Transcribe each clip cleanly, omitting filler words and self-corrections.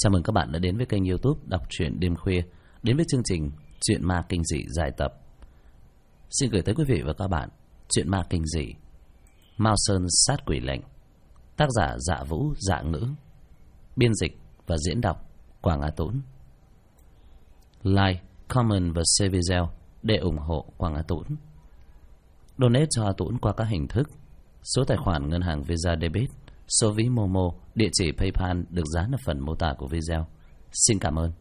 Chào mừng các bạn đã đến với kênh YouTube Đọc truyện đêm khuya, đến với chương trình Truyện ma kinh dị dài tập. Xin gửi tới quý vị và các bạn truyện ma kinh dị Mao Sơn sát quỷ lệnh, tác giả Dạ Vũ Dạ Ngữ, biên dịch và diễn đọc Quảng Á Tũng. Like, comment và share video để ủng hộ Quảng Á Tũng. Donate cho A Tũng qua các hình thức: số tài khoản ngân hàng Visa Debit, số ví Momo, địa chỉ PayPal được dán ở phần mô tả của video. Xin cảm ơn.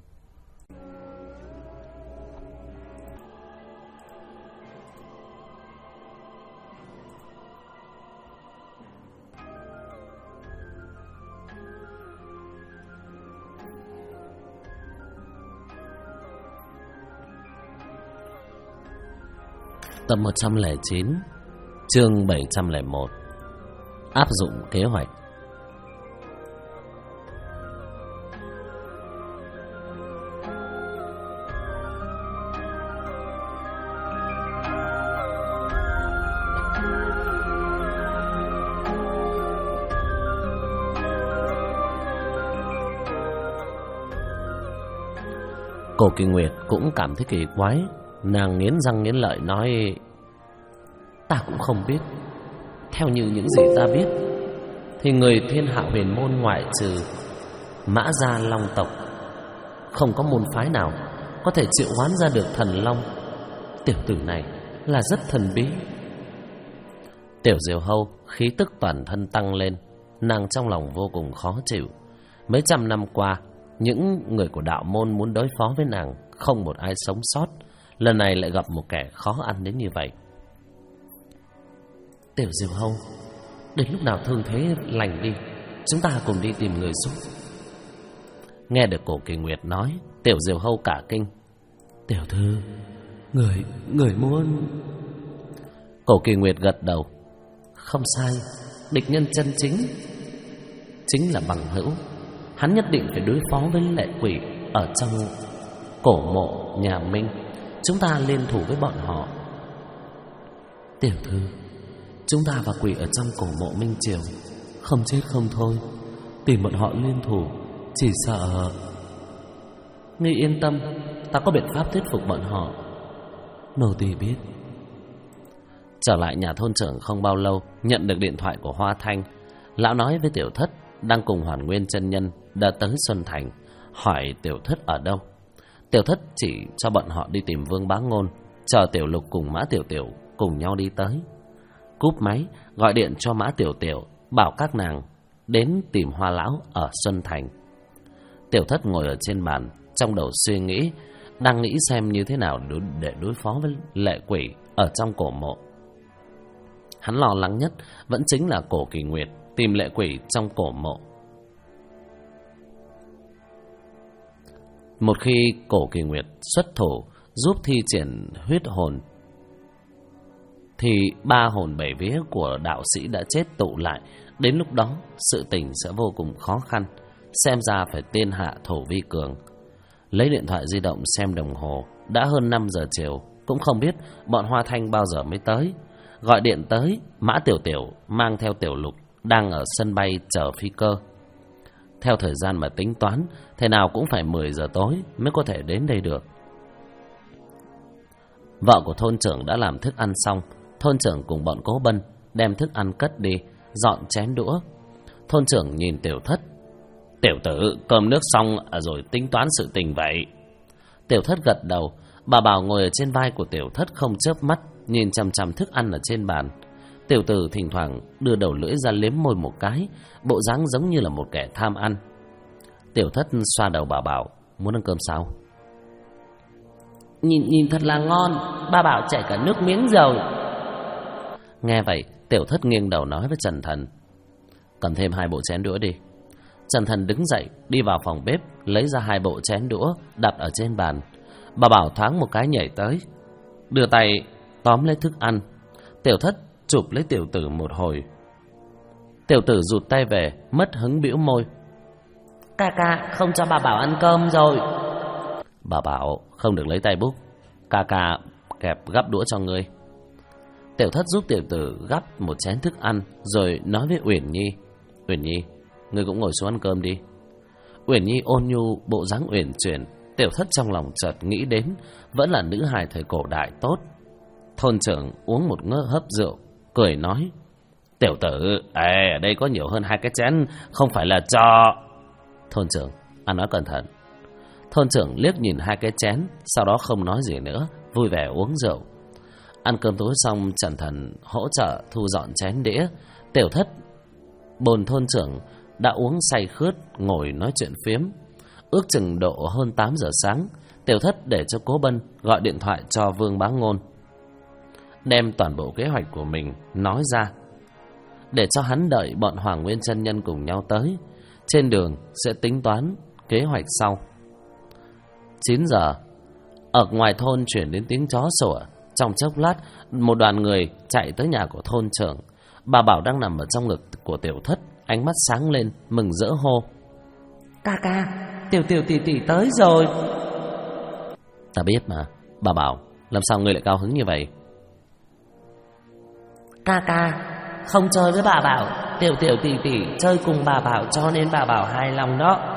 Tập 109, chương 701. Áp dụng kế hoạch. Cổ Kỳ Nguyệt cũng cảm thấy kỳ quái. Nàng nghiến răng nghiến lợi nói: ta cũng không biết. Theo như những gì ta biết thì người Thiên Hạ Huyền Môn ngoại trừ Mã Gia Long tộc, không có môn phái nào có thể triệu hoán ra được thần long. Tiểu tử này là rất thần bí. Tiểu Diều Hâu khí tức toàn thân tăng lên. Nàng trong lòng vô cùng khó chịu. Mấy trăm năm qua, những người của đạo môn muốn đối phó với nàng không một ai sống sót. Lần này lại gặp một kẻ khó ăn đến như vậy. Tiểu Diều Hâu, đến lúc nào thương thế lành đi, chúng ta cùng đi tìm người giúp. Nghe được Cổ Kỳ Nguyệt nói, Tiểu Diều Hâu cả kinh. Tiểu thư, người muốn... Cổ Kỳ Nguyệt gật đầu. Không sai, địch nhân chân chính là Bằng Hữu. Hắn nhất định phải đối phó với lệ quỷ ở trong cổ mộ nhà Minh. Chúng ta liên thủ với bọn họ. Tiểu thư, chúng ta và quỷ ở trong cổ mộ Minh Triều không chết không thôi. Tìm bọn họ liên thủ chỉ sợ... Ngươi yên tâm, ta có biện pháp thuyết phục bọn họ. Nô tỳ biết. Trở lại nhà thôn trưởng không bao lâu, nhận được điện thoại của Hoa Thanh. Lão nói với Tiểu Thất đang cùng Hoàn Nguyên chân nhân đã tới Xuân Thành, hỏi Tiểu Thất ở đâu. Tiểu Thất chỉ cho bọn họ đi tìm Vương Bá Ngôn, chờ Tiểu Lục cùng Mã Tiểu Tiểu cùng nhau đi tới. Cúp máy, gọi điện cho Mã Tiểu Tiểu, bảo các nàng đến tìm Hoa Lão ở Xuân Thành. Tiểu Thất ngồi ở trên bàn, trong đầu suy nghĩ, đang nghĩ xem như thế nào để đối phó với lệ quỷ ở trong cổ mộ. Hắn lo lắng nhất vẫn chính là Cổ Kỳ Nguyệt tìm lệ quỷ trong cổ mộ. Một khi Cổ Kỳ Nguyệt xuất thủ giúp thi triển huyết hồn, thì 3 hồn 7 vía của đạo sĩ đã chết tụ lại. Đến lúc đó sự tình sẽ vô cùng khó khăn. Xem ra phải tiên hạ thổ vi cường. Lấy điện thoại di động xem đồng hồ, đã hơn 5 giờ chiều. Cũng không biết bọn Hoa Thanh bao giờ mới tới. Gọi điện tới, Mã Tiểu Tiểu mang theo Tiểu Lục đang ở sân bay chờ phi cơ. Theo thời gian mà tính toán, thế nào cũng phải 10 giờ tối mới có thể đến đây được. Vợ của thôn trưởng đã làm thức ăn xong. Thôn trưởng cùng bọn Cố Bân đem thức ăn cất đi, dọn chén đũa. Thôn trưởng nhìn Tiểu Thất. Tiểu tử, cơm nước xong rồi tính toán sự tình vậy. Tiểu Thất gật đầu. Bà Bảo ngồi ở trên vai của Tiểu Thất không chớp mắt, nhìn chằm chằm thức ăn ở trên bàn. Tiểu tử thỉnh thoảng đưa đầu lưỡi ra liếm môi một cái, bộ dáng giống như là một kẻ tham ăn. Tiểu Thất xoa đầu bà Bảo. Muốn ăn cơm sao? Nhìn thật là ngon. Bà Bảo chảy cả nước miếng rồi. Nghe vậy, Tiểu Thất nghiêng đầu nói với Trần Thần. Cầm thêm 2 bộ chén đũa đi. Trần Thần đứng dậy, đi vào phòng bếp, lấy ra 2 bộ chén đũa, đặt ở trên bàn. Bà Bảo thoáng một cái nhảy tới, đưa tay tóm lấy thức ăn. Tiểu Thất chụp lấy tiểu tử một hồi. Tiểu tử rụt tay về, mất hứng bĩu môi. Ca không cho bà Bảo ăn cơm rồi. Bà Bảo không được lấy tay bút. Ca kẹp gắp đũa cho ngươi. Tiểu Thất giúp tiểu tử gắp một chén thức ăn, rồi nói với Uyển Nhi. Uyển Nhi, ngươi cũng ngồi xuống ăn cơm đi. Uyển Nhi ôn nhu, bộ dáng uyển chuyển. Tiểu Thất trong lòng chợt nghĩ đến vẫn là nữ hài thời cổ đại tốt. Thôn trưởng uống một hớp rượu, cười nói: Tiểu tử, ở đây có nhiều hơn 2 cái chén, không phải là cho... Thôn trưởng, ăn nói cẩn thận. Thôn trưởng liếc nhìn 2 cái chén, sau đó không nói gì nữa, vui vẻ uống rượu. Ăn cơm tối xong, Trần Thần hỗ trợ thu dọn chén đĩa. Tiểu Thất bồn thôn trưởng đã uống say khướt, ngồi nói chuyện phiếm. Ước chừng độ hơn 8 giờ sáng, Tiểu Thất để cho Cố Bân gọi điện thoại cho Vương Bá Ngôn, đem toàn bộ kế hoạch của mình nói ra, để cho hắn đợi bọn Hoàng Nguyên chân nhân cùng nhau tới. Trên đường sẽ tính toán kế hoạch sau. 9 giờ, ở ngoài thôn chuyển đến tiếng chó sủa. Trong chốc lát, một đoàn người chạy tới nhà của thôn trưởng. Bà Bảo đang nằm ở trong ngực của Tiểu Thất, ánh mắt sáng lên, mừng rỡ hô: Ca ca, Tiểu tỷ tới rồi. Ta biết mà. Bà Bảo, làm sao ngươi lại cao hứng như vậy? Ca ca, không chơi với bà Bảo, Tiểu tỷ chơi cùng bà Bảo, cho nên bà Bảo hài lòng đó.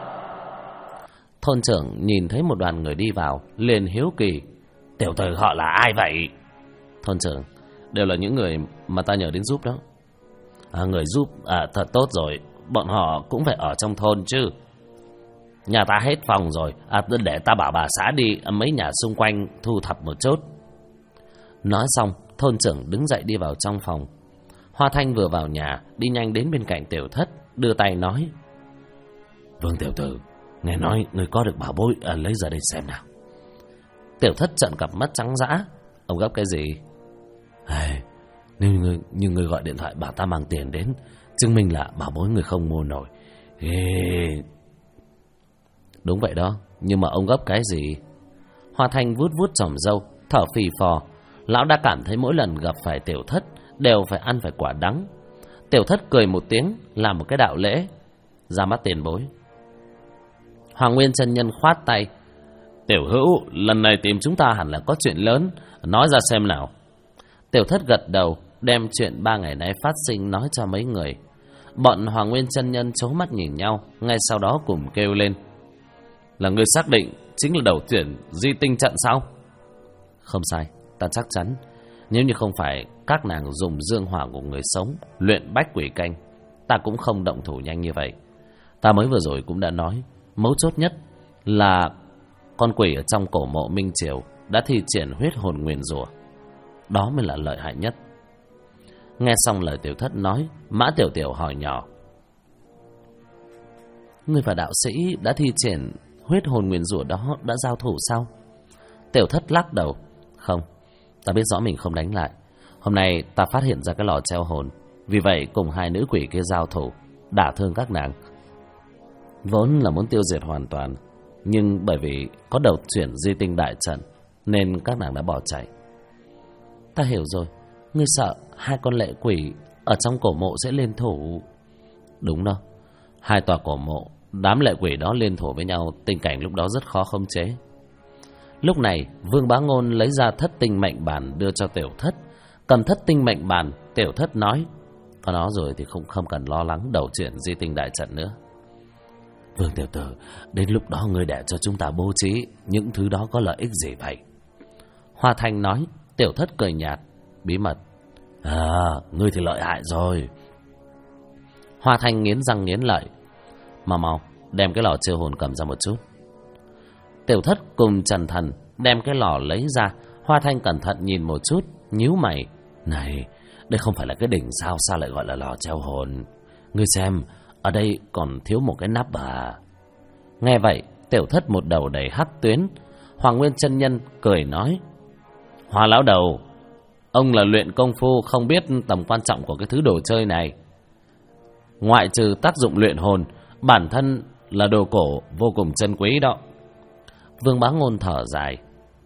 Thôn trưởng nhìn thấy một đoàn người đi vào, liền hiếu kỳ: Tiểu tử họ là ai vậy? Thôn trưởng: đều là những người mà ta nhờ đến giúp đó. Người giúp, thật tốt rồi. Bọn họ cũng phải ở trong thôn chứ. Nhà ta hết phòng rồi, để ta bảo bà xã đi mấy nhà xung quanh thu thập một chút. Nói xong, thôn trưởng đứng dậy đi vào trong phòng. Hoa Thanh vừa vào nhà, đi nhanh đến bên cạnh Tiểu Thất, đưa tay nói: Vương tiểu tử, nghe nói người có được bảo bối, lấy ra đây xem nào. Tiểu Thất trợn cặp mắt trắng dã: Ông gấp cái gì? Nếu như người gọi điện thoại bảo ta mang tiền đến, chứng minh là bảo bối người không mua nổi. Đúng vậy đó, nhưng mà ông gấp cái gì? Hoa Thanh vuốt vuốt chòm râu, thở phì phò. Lão đã cảm thấy mỗi lần gặp phải Tiểu Thất đều phải ăn phải quả đắng. Tiểu Thất cười một tiếng, làm một cái đạo lễ: Ra mắt tiền bối. Hoàng Nguyên chân nhân khoát tay: Tiểu hữu, lần này tìm chúng ta hẳn là có chuyện lớn, nói ra xem nào. Tiểu Thất gật đầu, đem chuyện 3 ngày nay phát sinh nói cho mấy người. Bọn Hoàng Nguyên chân nhân trố mắt nhìn nhau, ngay sau đó cùng kêu lên: Là người xác định chính là đầu tuyển di tinh trận sao? Không sai, ta chắc chắn. Nếu như không phải các nàng dùng dương hỏa của người sống luyện bách quỷ canh, ta cũng không động thủ nhanh như vậy. Ta mới vừa rồi cũng đã nói, mấu chốt nhất là con quỷ ở trong cổ mộ Minh Triều đã thi triển huyết hồn nguyền rủa, đó mới là lợi hại nhất. Nghe xong lời Tiểu Thất nói, Mã Tiểu Tiểu hỏi nhỏ: Ngươi và đạo sĩ đã thi triển huyết hồn nguyền rủa đó đã giao thủ sao? Tiểu Thất lắc đầu: Không, ta biết rõ mình không đánh lại. Hôm nay ta phát hiện ra cái lò treo hồn, vì vậy cùng 2 nữ quỷ kia giao thủ, đả thương các nàng. Vốn là muốn tiêu diệt hoàn toàn, nhưng bởi vì có đầu chuyển di tinh đại trận nên các nàng đã bỏ chạy. Ta hiểu rồi, ngươi sợ 2 con lệ quỷ ở trong cổ mộ sẽ liên thủ. Đúng đó, 2 tòa cổ mộ, đám lệ quỷ đó liên thủ với nhau, tình cảnh lúc đó rất khó khống chế. Lúc này Vương Bá Ngôn lấy ra thất tinh mệnh bản đưa cho Tiểu Thất. Cầm thất tinh mệnh bản, Tiểu Thất nói: Có nó rồi thì không cần lo lắng đầu chuyển di tinh đại trận nữa. Vương tiểu tử, đến lúc đó ngươi để cho chúng ta bố trí những thứ đó có lợi ích gì vậy? Hoa Thanh nói. Tiểu Thất cười nhạt: Bí mật. Ngươi thì lợi hại rồi. Hoa Thanh nghiến răng nghiến lợi: Mau đem cái lò chiêu hồn cầm ra một chút. Tiểu Thất cùng Trần Thần đem cái lò lấy ra. Hoa Thanh cẩn thận nhìn một chút, nhíu mày: Này, đây không phải là cái đỉnh sao, sao lại gọi là lò treo hồn? Ngươi xem, ở đây còn thiếu một cái nắp à? Nghe vậy, Tiểu Thất một đầu đầy hắc tuyến. Hoàng Nguyên chân nhân cười nói: Hoa lão đầu, ông là luyện công phu, không biết tầm quan trọng của cái thứ đồ chơi này. Ngoại trừ tác dụng luyện hồn, bản thân là đồ cổ vô cùng chân quý đó. Vương Bá Ngôn thở dài: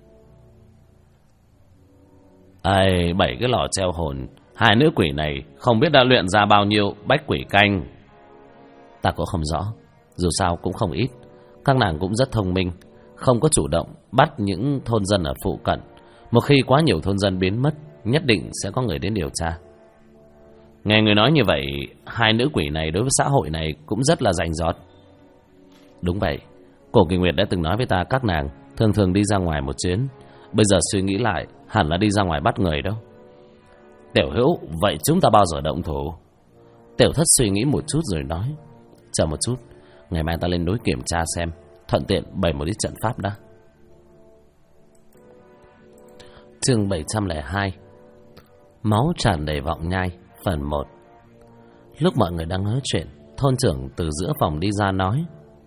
7 cái lò treo hồn, 2 nữ quỷ này không biết đã luyện ra bao nhiêu bách quỷ canh. Ta cũng không rõ, dù sao cũng không ít. Các nàng cũng rất thông minh, không có chủ động bắt những thôn dân ở phụ cận. Một khi quá nhiều thôn dân biến mất, nhất định sẽ có người đến điều tra. Nghe người nói như vậy, 2 nữ quỷ này đối với xã hội này cũng rất là rành rọt. Đúng vậy, Cổ Kỳ Nguyệt đã từng nói với ta các nàng thường thường đi ra ngoài một chuyến. Bây giờ suy nghĩ lại, hẳn là đi ra ngoài bắt người đâu. Tiểu Hữu, vậy chúng ta bao giờ động thủ? Tiểu Thất suy nghĩ một chút rồi nói, chờ một chút, ngày mai ta lên núi kiểm tra xem, thuận tiện bày một ít trận pháp đã. Chương 702. Máu tràn đầy vọng nhai, phần 1. Lúc mọi người đang nói chuyện, thôn trưởng từ giữa phòng đi ra nói,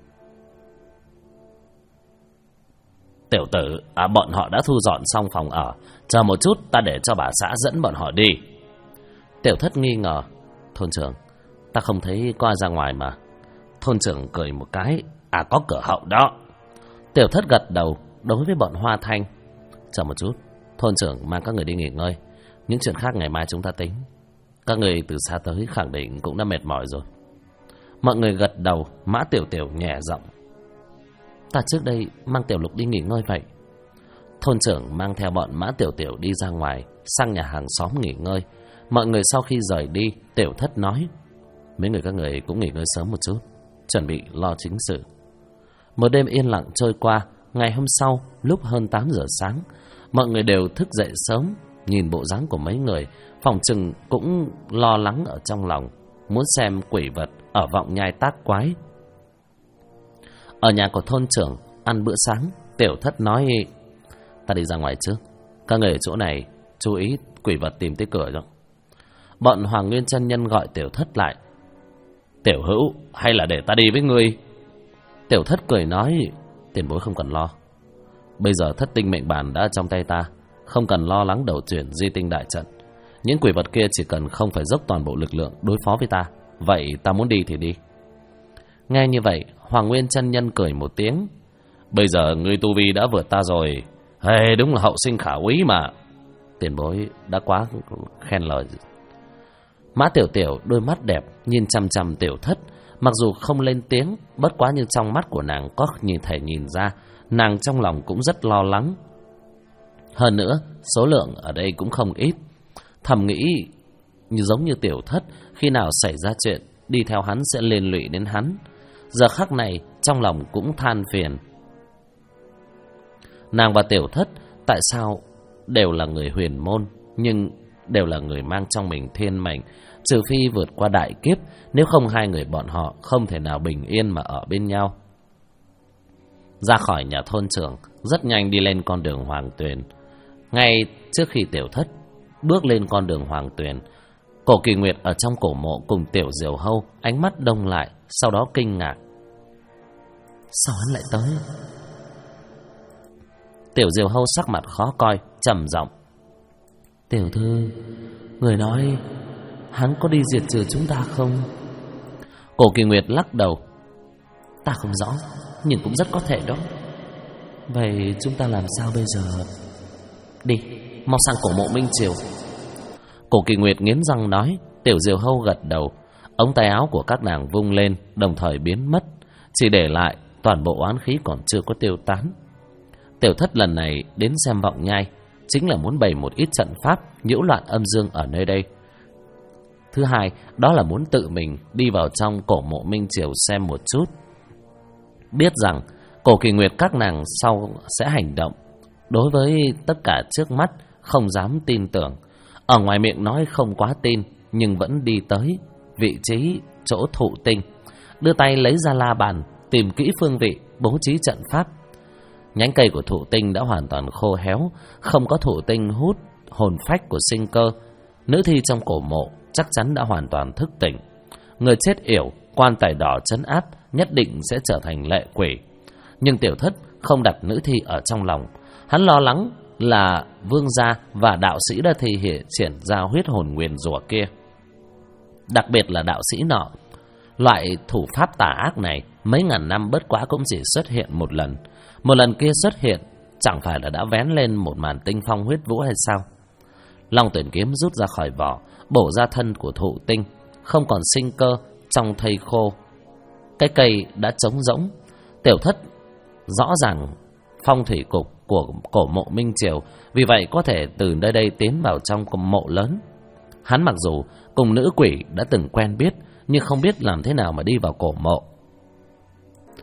tiểu tử, bọn họ đã thu dọn xong phòng ở, chờ một chút ta để cho bà xã dẫn bọn họ đi. Tiểu Thất nghi ngờ, thôn trưởng, ta không thấy có ai ra ngoài mà. Thôn trưởng cười một cái, có cửa hậu đó. Tiểu Thất gật đầu đối với bọn Hoa Thanh, chờ một chút, thôn trưởng mang các người đi nghỉ ngơi, những chuyện khác ngày mai chúng ta tính. Các người từ xa tới khẳng định cũng đã mệt mỏi rồi. Mọi người gật đầu. Mã Tiểu Tiểu nhẹ giọng, ta trước đây mang Tiểu Lục đi nghỉ ngơi vậy. Thôn trưởng mang theo bọn Mã Tiểu Tiểu đi ra ngoài, sang nhà hàng xóm nghỉ ngơi. Mọi người sau khi rời đi, Tiểu Thất nói, mấy người các người cũng nghỉ ngơi sớm một chút, chuẩn bị lo chính sự. Một đêm yên lặng trôi qua. Ngày hôm sau, lúc hơn 8 giờ sáng, mọi người đều thức dậy sớm. Nhìn bộ dáng của mấy người, phòng chừng cũng lo lắng ở trong lòng, muốn xem quỷ vật ở vọng nhai tác quái. Ở nhà của thôn trưởng ăn bữa sáng, Tiểu Thất nói, ta đi ra ngoài trước, các người ở chỗ này chú ý quỷ vật tìm tới cửa rồi. Bọn Hoàng Nguyên chân nhân gọi Tiểu Thất lại, Tiểu Hữu, hay là để ta đi với ngươi? Tiểu Thất cười nói, tiền bối không cần lo, bây giờ thất tinh mệnh bản đã trong tay ta, không cần lo lắng đầu chuyển di tinh đại trận. Những quỷ vật kia chỉ cần không phải dốc toàn bộ lực lượng đối phó với ta. Vậy ta muốn đi thì đi. Nghe như vậy, Hoàng Nguyên chân nhân cười một tiếng, bây giờ ngươi tu vi đã vượt ta rồi. Hey, đúng là hậu sinh khả úy mà. Tiền bối đã quá khen lời. Mã Tiểu Tiểu đôi mắt đẹp nhìn chằm chằm Tiểu Thất, mặc dù không lên tiếng, bất quá như trong mắt của nàng có thể nhìn ra nàng trong lòng cũng rất lo lắng. Hơn nữa, số lượng ở đây cũng không ít. Thầm nghĩ, giống như Tiểu Thất, khi nào xảy ra chuyện, đi theo hắn sẽ liên lụy đến hắn. Giờ khắc này, trong lòng cũng than phiền. Nàng và Tiểu Thất, tại sao đều là người huyền môn, nhưng đều là người mang trong mình thiên mệnh. Trừ phi vượt qua đại kiếp, nếu không hai người bọn họ không thể nào bình yên mà ở bên nhau. Ra khỏi nhà thôn trưởng, rất nhanh đi lên con đường Hoàng Tuyền. Ngay trước khi Tiểu Thất bước lên con đường Hoàng Tuyền, Cổ Kỳ Nguyệt ở trong cổ mộ cùng Tiểu Diều Hâu ánh mắt đông lại, sau đó kinh ngạc, sao hắn lại tới? Tiểu Diều Hâu sắc mặt khó coi, trầm giọng, tiểu thư, người nói hắn có đi diệt trừ chúng ta không? Cổ Kỳ Nguyệt lắc đầu, ta không rõ, nhưng cũng rất có thể đó. Vậy chúng ta làm sao bây giờ? Đi, mau sang cổ mộ Minh Triều. Cổ Kỳ Nguyệt nghiến răng nói. Tiểu Diều Hâu gật đầu. Ống tay áo của các nàng vung lên, đồng thời biến mất, chỉ để lại toàn bộ oán khí còn chưa có tiêu tán. Tiểu Thất lần này đến xem vọng nhai, chính là muốn bày một ít trận pháp nhiễu loạn âm dương ở nơi đây. Thứ hai, đó là muốn tự mình đi vào trong cổ mộ Minh Triều xem một chút. Biết rằng Cổ Kỳ Nguyệt các nàng sau sẽ hành động, đối với tất cả trước mắt không dám tin tưởng. Ở ngoài miệng nói không quá tin, nhưng vẫn đi tới vị trí chỗ thụ tinh, đưa tay lấy ra la bàn, tìm kỹ phương vị, bố trí trận pháp. Nhánh cây của thụ tinh đã hoàn toàn khô héo, không có thụ tinh hút hồn phách của sinh cơ. Nữ thi trong cổ mộ chắc chắn đã hoàn toàn thức tỉnh. Người chết yểu, quan tài đỏ trấn áp, nhất định sẽ trở thành lệ quỷ. Nhưng Tiểu Thất không đặt nữ thi ở trong lòng. Hắn lo lắng là vương gia và đạo sĩ đã thể hiện triển ra huyết hồn nguyền rủa kia. Đặc biệt là đạo sĩ nọ, loại thủ pháp tà ác này mấy ngàn năm bất quá cũng chỉ xuất hiện một lần. Một lần kia xuất hiện, chẳng phải là đã vén lên một màn tinh phong huyết vũ hay sao? Long Tuyển kiếm rút ra khỏi vỏ, bổ ra thân của thụ tinh, không còn sinh cơ, trong thây khô. Cái cây đã trống rỗng. Tiểu Thất rõ ràng phong thủy cục của cổ mộ Minh Triều, vì vậy có thể từ nơi đây tiến vào trong mộ lớn. Hắn mặc dù cùng nữ quỷ đã từng quen biết, nhưng không biết làm thế nào mà đi vào cổ mộ.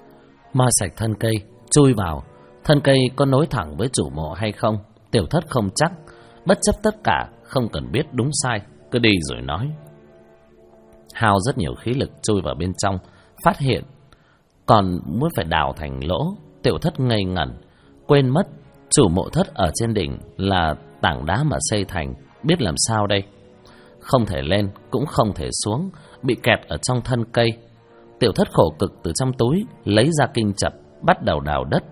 moi sạch thân cây, chui vào. Thân cây có nối thẳng với chủ mộ hay không, Tiểu Thất không chắc. Bất chấp tất cả, không cần biết đúng sai, cứ đi rồi nói. Hao rất nhiều khí lực chui vào bên trong, phát hiện còn muốn phải đào thành lỗ. Tiểu Thất ngây ngẩn, quên mất chủ mộ thất ở trên đỉnh là tảng đá mà xây thành, biết làm sao đây. Không thể lên cũng không thể xuống, bị kẹt ở trong thân cây. Tiểu Thất khổ cực từ trong túi lấy ra kinh chập, bắt đầu đào đất.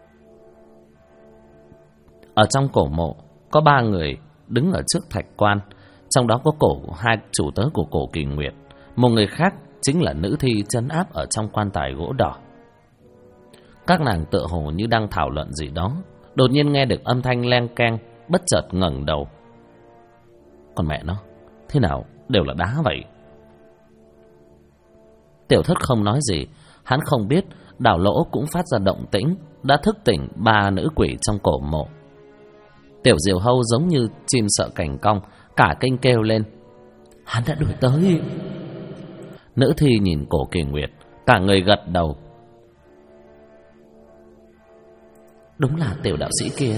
Ở trong cổ mộ có 3 người đứng ở trước thạch quan, trong đó có hai chủ tớ của Cổ Kỳ Nguyệt, một người khác chính là nữ thi trấn áp ở trong quan tài gỗ đỏ. Các nàng tựa hồ như đang thảo luận gì đó, đột nhiên nghe được âm thanh leng keng, bất chợt ngẩng đầu. Còn mẹ nó, thế nào đều là đá vậy? Tiểu Thất không nói gì, hắn không biết đào lỗ cũng phát ra động tĩnh, đã thức tỉnh 3 nữ quỷ trong cổ mộ. Tiểu Diều Hâu giống như chim sợ cảnh cong, cả kinh kêu lên. Hắn đã đuổi tới. Nữ thi nhìn Cổ Kỳ Nguyệt, cả người gật đầu. Đúng là tiểu đạo sĩ kia.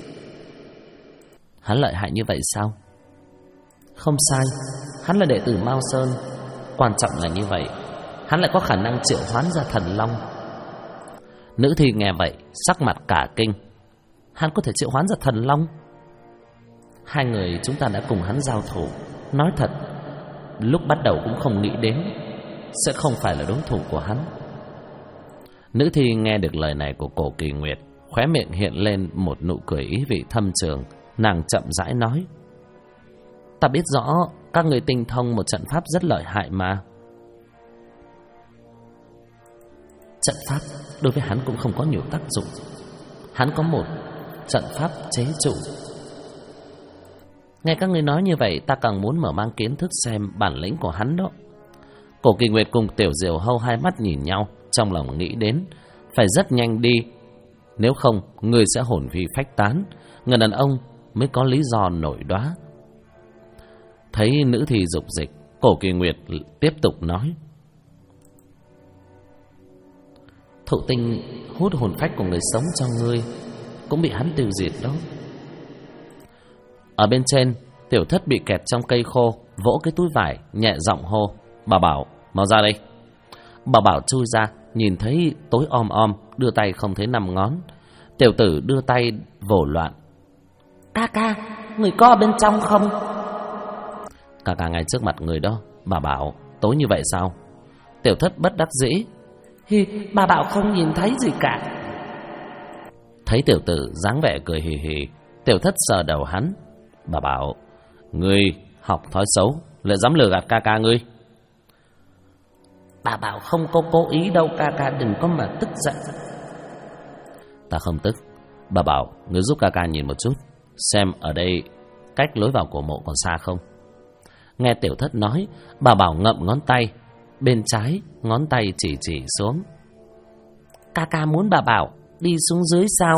Hắn lợi hại như vậy sao? Không sai, hắn là đệ tử Mao Sơn. Quan trọng là như vậy, hắn lại có khả năng triệu hoán ra thần long. Nữ thi nghe vậy, sắc mặt cả kinh. Hắn có thể triệu hoán ra thần long? 2 người chúng ta đã cùng hắn giao thủ, nói thật, lúc bắt đầu cũng không nghĩ đến sẽ không phải là đối thủ của hắn. Nữ thi nghe được lời này của Cổ Kỳ Nguyệt, khóe miệng hiện lên một nụ cười ý vị thâm trường. Nàng chậm rãi nói. Ta biết rõ các người tinh thông một trận pháp rất lợi hại mà. Trận pháp đối với hắn cũng không có nhiều tác dụng. Hắn có một trận pháp chế trụ. Nghe các ngươi nói như vậy, ta càng muốn mở mang kiến thức xem bản lĩnh của hắn đó. Cổ Kỳ Nguyệt cùng Tiểu Diều Hâu hai mắt nhìn nhau, trong lòng nghĩ đến phải rất nhanh đi, nếu không người sẽ hồn phi phách tán. Người đàn ông mới có lý do nổi đoá. Thấy nữ thì dục dịch, Cổ Kỳ Nguyệt tiếp tục nói. Thụ tinh hút hồn phách của người sống cho ngươi, cũng bị hắn tiêu diệt đó. Ở bên trên, Tiểu Thất bị kẹt trong cây khô, vỗ cái túi vải, nhẹ giọng hô. Bà Bảo, mau ra đây. Bà Bảo chui ra, nhìn thấy tối om om, đưa tay không thấy 5 ngón. Tiểu tử đưa tay vồ loạn. Ca, người có ở bên trong không? Ca ngay trước mặt người đó. Bà Bảo, tối như vậy sao? Tiểu Thất bất đắc dĩ. Bà Bảo không nhìn thấy gì cả. Thấy tiểu tử dáng vẻ cười hì hì, Tiểu Thất sờ đầu hắn. Bà Bảo, ngươi học thói xấu, lại dám lừa gạt ca ngươi. Bà Bảo không có cố ý đâu, ca đừng có mà tức giận. Ta không tức. Bà Bảo, ngươi giúp ca nhìn một chút, xem ở đây cách lối vào cổ mộ còn xa không. Nghe Tiểu Thất nói, bà Bảo ngậm ngón tay, bên trái ngón tay chỉ xuống. Ca muốn bà Bảo đi xuống dưới sao?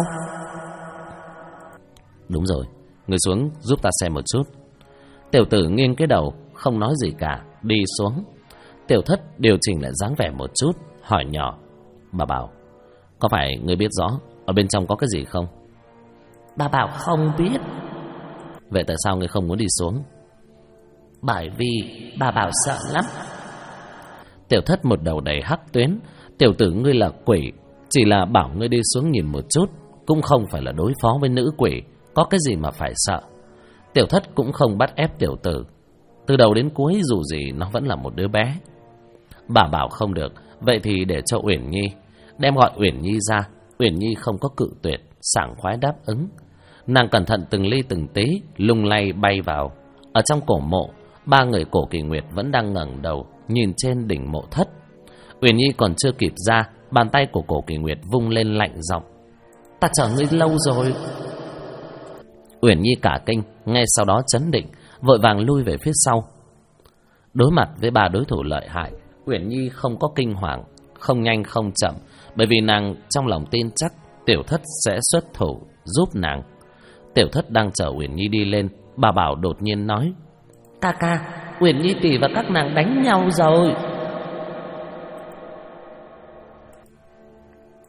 Đúng rồi, ngươi xuống giúp ta xem một chút. Tiểu tử nghiêng cái đầu, không nói gì cả, đi xuống. Tiểu Thất điều chỉnh lại dáng vẻ một chút, hỏi nhỏ. Bà Bảo, có phải ngươi biết rõ ở bên trong có cái gì không? Bà Bảo không biết. Vậy tại sao ngươi không muốn đi xuống? Bởi vì bà Bảo sợ lắm. Tiểu Thất một đầu đầy hắc tuyến. Tiểu tử ngươi là quỷ, chỉ là bảo ngươi đi xuống nhìn một chút, cũng không phải là đối phó với nữ quỷ, có cái gì mà phải sợ. Tiểu Thất cũng không bắt ép tiểu tử. Từ đầu đến cuối dù gì nó vẫn là một đứa bé. Bà bảo không được, vậy thì để cho Uyển Nhi. Đem gọi Uyển Nhi ra. Uyển Nhi không có cự tuyệt, sảng khoái đáp ứng. Nàng cẩn thận từng ly từng tí, lung lay bay vào. Ở trong cổ mộ, 3 người Cổ Kỳ Nguyệt vẫn đang ngẩng đầu nhìn trên đỉnh mộ thất. Uyển Nhi còn chưa kịp ra, bàn tay của Cổ Kỳ Nguyệt vung lên lạnh giọng. Ta chờ ngươi lâu rồi. Uyển Nhi cả kinh, ngay sau đó chấn định, vội vàng lui về phía sau. Đối mặt với 3 đối thủ lợi hại, Uyển Nhi không có kinh hoàng, không nhanh không chậm, bởi vì nàng trong lòng tin chắc Tiểu Thất sẽ xuất thủ giúp nàng. Tiểu Thất đang chờ Uyển Nhi đi lên, bà Bảo đột nhiên nói. Ca, Uyển Nhi tỷ và các nàng đánh nhau rồi.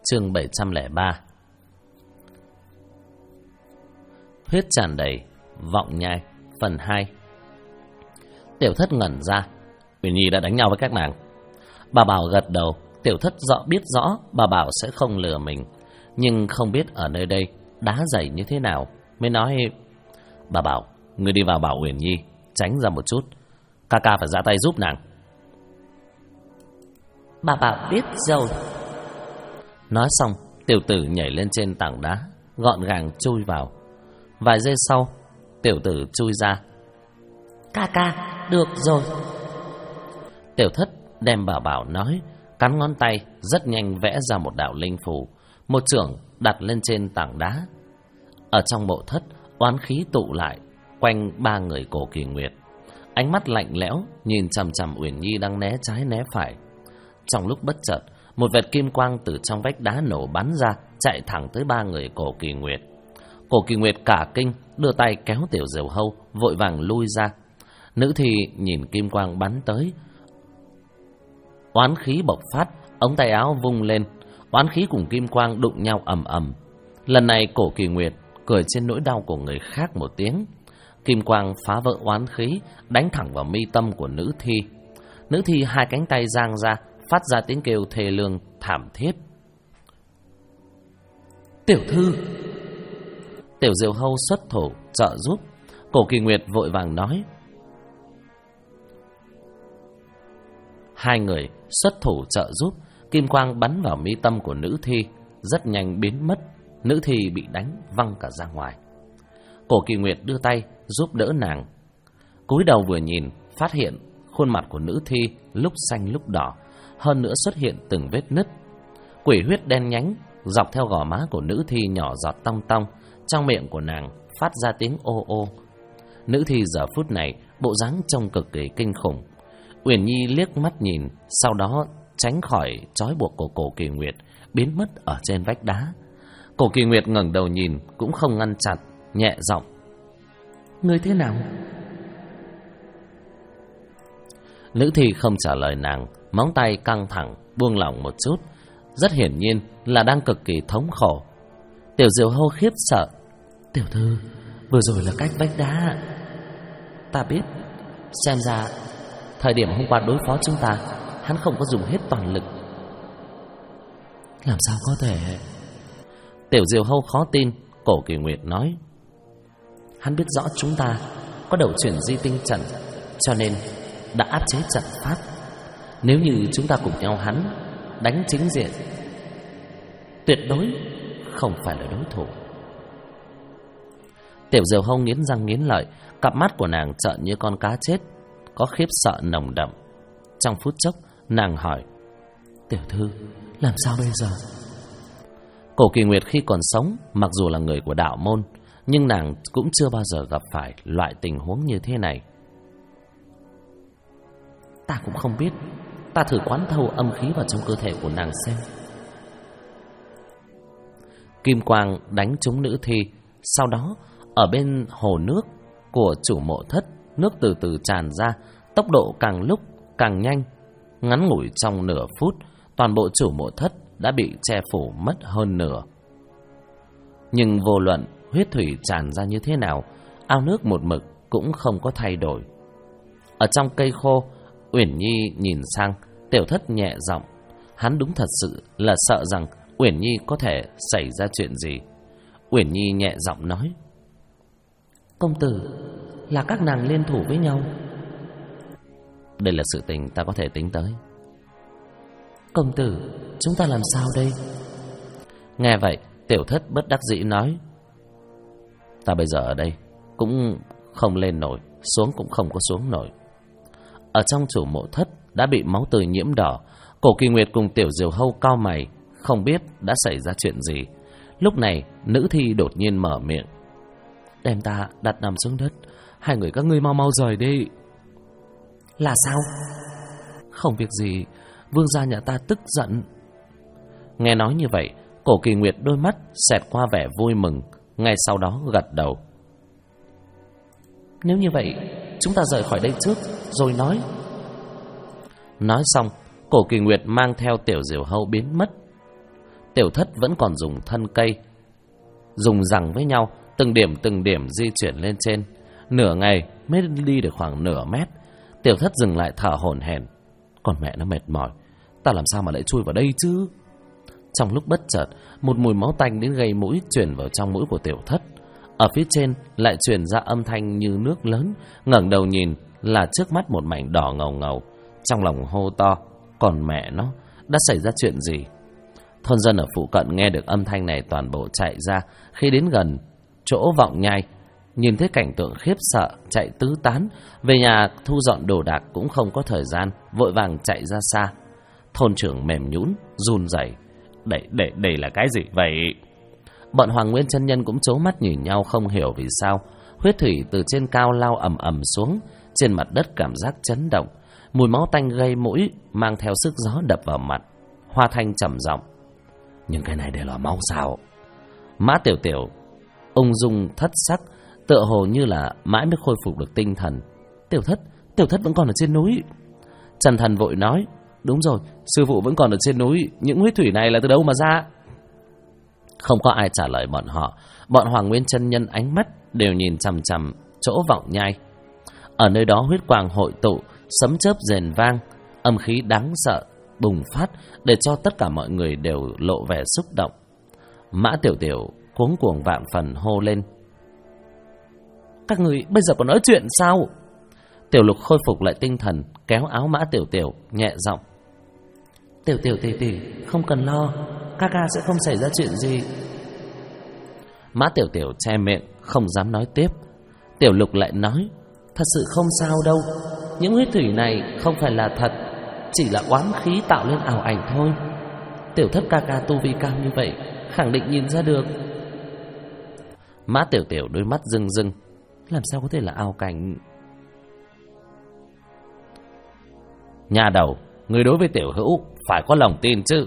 Chương 703. Huyết tràn đầy, vọng nhai, phần 2. Tiểu Thất ngẩn ra. Uyển Nhi đã đánh nhau với các nàng. Bà Bảo gật đầu. Tiểu Thất biết rõ bà Bảo sẽ không lừa mình, nhưng không biết ở nơi đây đá dày như thế nào, mới nói: Bà Bảo, ngươi đi vào bảo Uyển Nhi tránh ra một chút, ca ca phải ra tay giúp nàng. Bà Bảo biết rồi. Nói xong, tiểu tử nhảy lên trên tảng đá, gọn gàng chui vào. Vài giây sau, tiểu tử chui ra. Ca ca, được rồi. Tiểu Thất đem bà Bảo nói, cắn ngón tay, rất nhanh vẽ ra một đạo linh phù, một chưởng đặt lên trên tảng đá. Ở trong mộ thất, oán khí tụ lại quanh ba người Cổ Kỳ Nguyệt, ánh mắt lạnh lẽo nhìn chằm chằm Uyển Nhi đang né trái né phải. Trong lúc bất chợt, một vệt kim quang từ trong vách đá nổ bắn ra, chạy thẳng tới ba người Cổ Kỳ Nguyệt. Cổ Kỳ Nguyệt cả kinh, đưa tay kéo Tiểu Diều Hâu, vội vàng lui ra. Nữ thi nhìn kim quang bắn tới, oán khí bộc phát, ống tay áo vung lên, oán khí cùng kim quang đụng nhau ầm ầm. Lần này Cổ Kỳ Nguyệt cười trên nỗi đau của người khác một tiếng. Kim quang phá vỡ oán khí, đánh thẳng vào mi tâm của nữ thi. Nữ thi hai cánh tay giang ra, phát ra tiếng kêu thê lương thảm thiết. Tiểu thư. Tiểu Diều Hâu xuất thủ trợ giúp. Cổ Kỳ Nguyệt vội vàng nói. Hai người xuất thủ trợ giúp, kim quang bắn vào mi tâm của nữ thi, rất nhanh biến mất. Nữ thi bị đánh văng cả ra ngoài. Cổ Kỳ Nguyệt đưa tay giúp đỡ nàng, cúi đầu vừa nhìn, phát hiện khuôn mặt của nữ thi lúc xanh lúc đỏ, hơn nữa xuất hiện từng vết nứt. Quỷ huyết đen nhánh dọc theo gò má của nữ thi nhỏ giọt tong tong, trong miệng của nàng phát ra tiếng ô ô. Nữ thi giờ phút này bộ dáng trông cực kỳ kinh khủng. Uyển Nhi liếc mắt nhìn, sau đó tránh khỏi trói buộc của Cổ Kỳ Nguyệt, biến mất ở trên vách đá. Cổ Kỳ Nguyệt ngẩng đầu nhìn, cũng không ngăn chặn, nhẹ giọng: Ngươi thế nào? Nữ thi không trả lời nàng, móng tay căng thẳng, buông lỏng một chút, rất hiển nhiên là đang cực kỳ thống khổ. Tiểu Diều Hâu khiếp sợ: Tiểu thư, vừa rồi là cách vách đá. Ta biết, xem ra thời điểm hôm qua đối phó chúng ta, hắn không có dùng hết toàn lực. Làm sao có thể? Tiểu Diều Hâu khó tin. Cổ Kỳ Nguyệt nói: Hắn biết rõ chúng ta có đầu chuyển di tinh trận, cho nên đã áp chế trận pháp. Nếu như chúng ta cùng nhau hắn đánh chính diện, tuyệt đối không phải là đối thủ. Tiểu Diều Hâu nghiến răng nghiến lợi, cặp mắt của nàng trợn như con cá chết, có khiếp sợ nồng đậm. Trong phút chốc, nàng hỏi: Tiểu thư, làm sao bây giờ? Cổ Kỳ Nguyệt khi còn sống, mặc dù là người của đạo môn, nhưng nàng cũng chưa bao giờ gặp phải loại tình huống như thế này. Ta cũng không biết. Ta thử quán thâu âm khí vào trong cơ thể của nàng xem. Kim quang đánh trúng nữ thi. Sau đó, ở bên hồ nước của chủ mộ thất, nước từ từ tràn ra, tốc độ càng lúc càng nhanh. Ngắn ngủi trong nửa phút, toàn bộ chủ mộ thất đã bị che phủ mất hơn nửa. Nhưng vô luận huyết thủy tràn ra như thế nào, ao nước một mực cũng không có thay đổi. Ở trong cây khô, Uyển Nhi nhìn sang, Tiểu Thất nhẹ giọng. Hắn đúng thật sự là sợ rằng Uyển Nhi có thể xảy ra chuyện gì. Uyển Nhi nhẹ giọng nói: Công tử, là các nàng liên thủ với nhau. Đây là sự tình ta có thể tính tới. Công tử, chúng ta làm sao đây? Nghe vậy, Tiểu Thất bất đắc dĩ nói: Ta bây giờ ở đây cũng không lên nổi, xuống cũng không có xuống nổi. Ở trong chủ mộ thất đã bị máu tươi nhiễm đỏ. Cổ Kỳ Nguyệt cùng Tiểu Diều Hâu cau mày, không biết đã xảy ra chuyện gì. Lúc này, nữ thi đột nhiên mở miệng: Đem ta đặt nằm xuống đất. Hai người các ngươi mau mau rời đi. Là sao? Không việc gì, vương gia nhà ta tức giận. Nghe nói như vậy, Cổ Kỳ Nguyệt đôi mắt xẹt qua vẻ vui mừng, ngay sau đó gật đầu. Nếu như vậy, chúng ta rời khỏi đây trước rồi nói. Nói xong, Cổ Kỳ Nguyệt mang theo Tiểu Diều Hâu biến mất. Tiểu Thất vẫn còn dùng thân cây, dùng giằng với nhau, từng điểm di chuyển lên trên. Nửa ngày mới đi được khoảng nửa mét. Tiểu Thất dừng lại thở hổn hển. Còn mẹ nó mệt mỏi, ta làm sao mà lại chui vào đây chứ? Trong lúc bất chợt, một mùi máu tanh đến gây mũi truyền vào trong mũi của Tiểu Thất. Ở phía trên lại truyền ra âm thanh như nước lớn. Ngẩng đầu nhìn là trước mắt một mảnh đỏ ngầu ngầu. Trong lòng hô to, còn mẹ nó, đã xảy ra chuyện gì? Thôn dân ở phụ cận nghe được âm thanh này toàn bộ chạy ra. Khi đến gần chỗ Vọng Nhai, nhìn thấy cảnh tượng khiếp sợ, chạy tứ tán. Về nhà thu dọn đồ đạc cũng không có thời gian, vội vàng chạy ra xa. Thôn trưởng mềm nhũn, run rẩy. Đây là cái gì vậy? Bọn Hoàng Nguyên chân nhân cũng trố mắt nhìn nhau, không hiểu vì sao huyết thủy từ trên cao lao ầm ầm xuống. Trên mặt đất cảm giác chấn động, mùi máu tanh gây mũi, mang theo sức gió đập vào mặt. Hoa Thanh trầm giọng: nhưng cái này đều là máu sao? Mã Tiểu Tiểu ung dung thất sắc, tựa hồ như là mãi mới khôi phục được tinh thần. Tiểu Thất vẫn còn ở trên núi. Trần Thần vội nói: đúng rồi, sư phụ vẫn còn ở trên núi. Những huyết thủy này là từ đâu mà ra? Không có ai trả lời bọn họ. Bọn Hoàng Nguyên chân nhân ánh mắt đều nhìn chằm chằm chỗ Vọng Nhai. Ở nơi đó huyết quang hội tụ, sấm chớp rền vang, âm khí đáng sợ bùng phát, để cho tất cả mọi người đều lộ vẻ xúc động. Mã Tiểu Tiểu cuống cuồng vạn phần hô lên: các người bây giờ còn nói chuyện sao? Tiểu Lục khôi phục lại tinh thần, kéo áo Mã Tiểu Tiểu, nhẹ giọng: Tiểu Tiểu tỷ tỷ, không cần lo, ca ca sẽ không xảy ra chuyện gì. Mã Tiểu Tiểu che miệng, không dám nói tiếp. Tiểu Lục lại nói: thật sự không sao đâu, những huyết thủy này không phải là thật, chỉ là oán khí tạo lên ảo ảnh thôi. Tiểu Thất ca ca tu vi cao như vậy, khẳng định nhìn ra được. Mã Tiểu Tiểu đôi mắt rưng rưng: làm sao có thể là ảo cảnh? Nhà đầu, người đối với tiểu hữu phải có lòng tin chứ.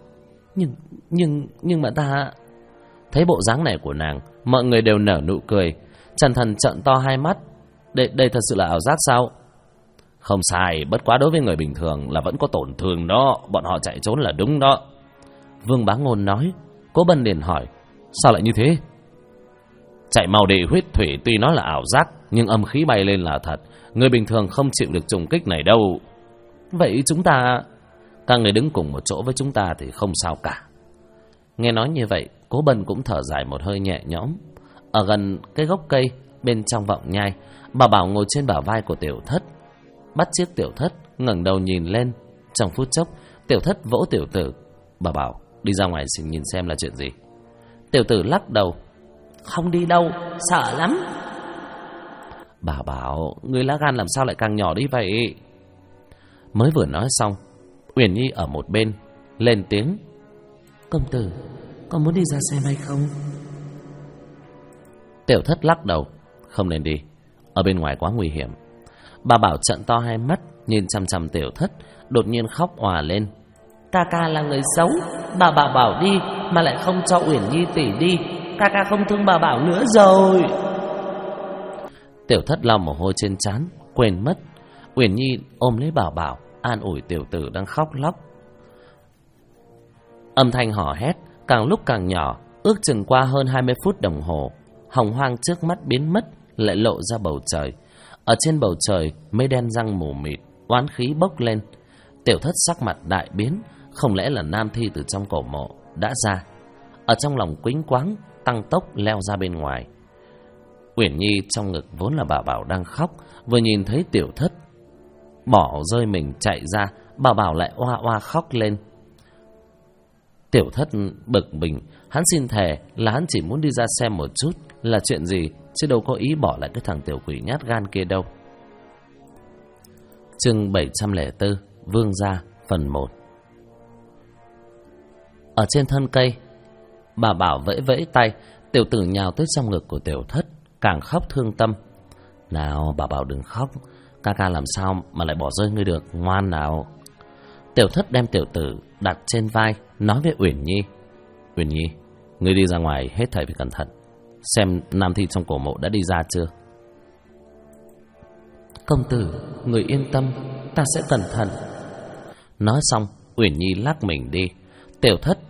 Nhưng mà ta... Thấy bộ dáng này của nàng, mọi người đều nở nụ cười. Trần Thần trợn to hai mắt: Đây thật sự là ảo giác sao? Không sai, bất quá đối với người bình thường là vẫn có tổn thương đó. Bọn họ chạy trốn là đúng đó. Vương Bá Ngôn nói. Cố Bân liền hỏi: sao lại như thế? Chạy mau đi, huyết thủy tuy nói là ảo giác, nhưng âm khí bay lên là thật. Người bình thường không chịu được trùng kích này đâu. Vậy chúng ta... Các người đứng cùng một chỗ với chúng ta thì không sao cả. Nghe nói như vậy, Cố Bân cũng thở dài một hơi nhẹ nhõm. Ở gần cái gốc cây bên trong Vọng Nhai, bà Bảo ngồi trên bả vai của Tiểu Thất, bắt chiếc Tiểu Thất ngẩng đầu nhìn lên. Trong phút chốc, Tiểu Thất vỗ Tiểu Tử: bà Bảo, đi ra ngoài xin nhìn xem là chuyện gì. Tiểu Tử lắc đầu: không đi đâu, sợ lắm. Bà Bảo, người lá gan làm sao lại càng nhỏ đi vậy? Mới vừa nói xong, Uyển Nhi ở một bên lên tiếng: công tử, con muốn đi ra xem hay không? Tiểu Thất lắc đầu: không nên đi, ở bên ngoài quá nguy hiểm. Bà Bảo trợn to hai mắt nhìn chằm chằm Tiểu Thất, đột nhiên khóc òa lên: ca ca là người xấu, bà Bảo bảo đi mà lại không cho Uyển Nhi tỷ đi, ca ca không thương bà Bảo nữa rồi. Tiểu Thất lau mồ hôi trên trán, quên mất. Uyển Nhi ôm lấy Bảo Bảo, an ủi Tiểu Tử đang khóc lóc. Âm thanh hò hét càng lúc càng nhỏ. Ước chừng qua hơn 20 phút đồng hồ, hồng hoang trước mắt biến mất, lại lộ ra bầu trời. Ở trên bầu trời, mây đen giăng mù mịt, oán khí bốc lên. Tiểu Thất sắc mặt đại biến, không lẽ là nam thi từ trong cổ mộ đã ra? Ở trong lòng quĩnh quáng, tăng tốc leo ra bên ngoài. Uyển Nhi trong ngực vốn là bà Bảo đang khóc, vừa nhìn thấy Tiểu Thất bỏ rơi mình chạy ra, bà Bảo lại oa oa khóc lên. Tiểu Thất bực mình, hắn xin thề là hắn chỉ muốn đi ra xem một chút là chuyện gì, chứ đâu có ý bỏ lại cái thằng tiểu quỷ nhát gan kia đâu. Chương 704, Vương gia, phần 1. Ở trên thân cây, bà Bảo vẫy vẫy tay. Tiểu Tử nhào tới trong ngực của Tiểu Thất, càng khóc thương tâm. Nào bà Bảo đừng khóc, ca ca làm sao mà lại bỏ rơi ngươi được, ngoan nào. Tiểu Thất đem Tiểu Tử đặt trên vai, nói với Uyển Nhi: Uyển Nhi, ngươi đi ra ngoài hết thảy phải cẩn thận, xem nam thi trong cổ mộ đã đi ra chưa. Công tử, người yên tâm, ta sẽ cẩn thận. Nói xong, Uyển Nhi lắc mình đi. Tiểu Thất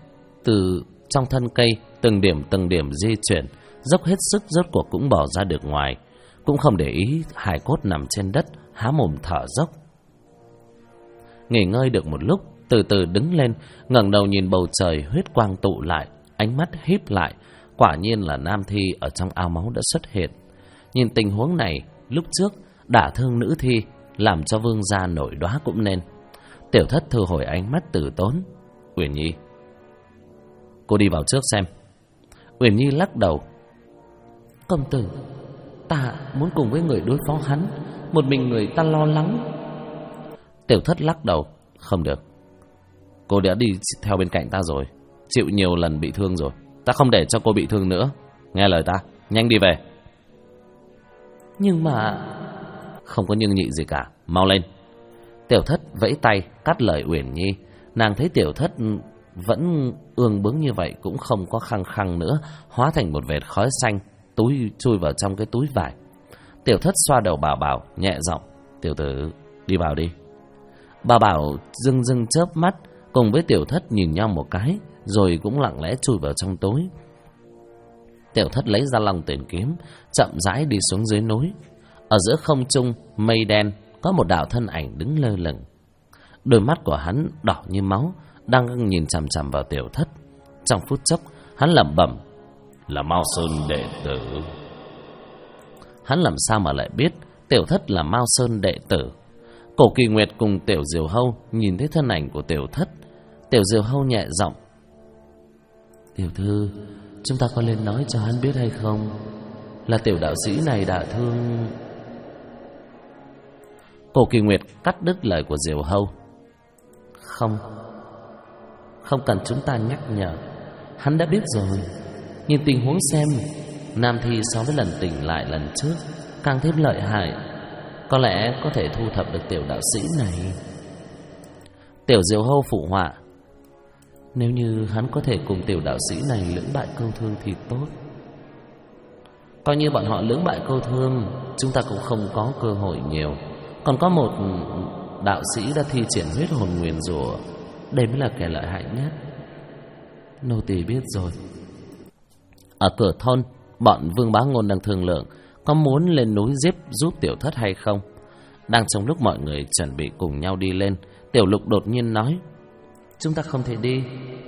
từ trong thân cây từng điểm di chuyển, dốc hết sức rốt cuộc cũng bỏ ra được ngoài, cũng không để ý hài cốt nằm trên đất, há mồm thở dốc. Nghỉ ngơi được một lúc, từ từ đứng lên, ngẩng đầu nhìn bầu trời, huyết quang tụ lại, ánh mắt híp lại. Quả nhiên là nam thi ở trong ao máu đã xuất hiện. Nhìn tình huống này, lúc trước đả thương nữ thi, làm cho vương gia nổi đoá cũng nên. Tiểu Thất thu hồi ánh mắt từ tốn. Uyển Nhi, cô đi vào trước xem. Uyển Nhi lắc đầu. Công tử, ta muốn cùng với người đối phó hắn, một mình người ta lo lắng. Tiểu Thất lắc đầu. Không được, cô đã đi theo bên cạnh ta rồi, chịu nhiều lần bị thương rồi, ta không để cho cô bị thương nữa. Nghe lời ta, nhanh đi về. Nhưng mà... Không có nhưng nhị gì cả, mau lên. Tiểu Thất vẫy tay cắt lời Uyển Nhi. Nàng thấy Tiểu Thất vẫn ương bướng như vậy, cũng không có khăng khăng nữa, hóa thành một vệt khói xanh chui vào trong cái túi vải. Tiểu Thất xoa đầu Bảo Bảo nhẹ giọng. Tiểu tử, đi vào đi. Bà Bảo dưng dưng chớp mắt, cùng với Tiểu Thất nhìn nhau một cái, rồi cũng lặng lẽ chui vào trong túi. Tiểu Thất lấy ra Long Tuyển kiếm, chậm rãi đi xuống dưới núi. Ở giữa không trung mây đen, có một đạo thân ảnh đứng lơ lửng. Đôi mắt của hắn đỏ như máu, đang nhìn chằm chằm vào Tiểu Thất. Trong phút chốc, hắn lẩm bẩm. Là Mao Sơn đệ tử. Hắn làm sao mà lại biết Tiểu Thất là Mao Sơn đệ tử? Cổ Kỳ Nguyệt cùng Tiểu Diều Hâu nhìn thấy thân ảnh của Tiểu Thất. Tiểu Diều Hâu nhẹ giọng. Tiểu thư, chúng ta có nên nói cho hắn biết hay không? Là tiểu đạo sĩ này đả thương... Cổ Kỳ Nguyệt cắt đứt lời của Diều Hâu. Không cần chúng ta nhắc nhở, hắn đã biết rồi. Nhìn tình huống xem, nam thi so với lần tỉnh lại lần trước càng thêm lợi hại, có lẽ có thể thu thập được tiểu đạo sĩ này. Tiểu Diều Hâu phụ họa. Nếu như hắn có thể cùng tiểu đạo sĩ này lưỡng bại câu thương thì tốt. Coi như bọn họ lưỡng bại câu thương, chúng ta cũng không có cơ hội nhiều. Còn có một đạo sĩ đã thi triển huyết hồn nguyền rủa, đây mới là kẻ lợi hại nhất. Nô tỳ biết rồi. Ở cửa thôn, bọn Vương Bá Ngôn đang thương lượng có muốn lên núi giếp giúp Tiểu Thất hay không. Đang trong lúc mọi người chuẩn bị cùng nhau đi lên, Tiểu Lục đột nhiên nói. Chúng ta không thể đi.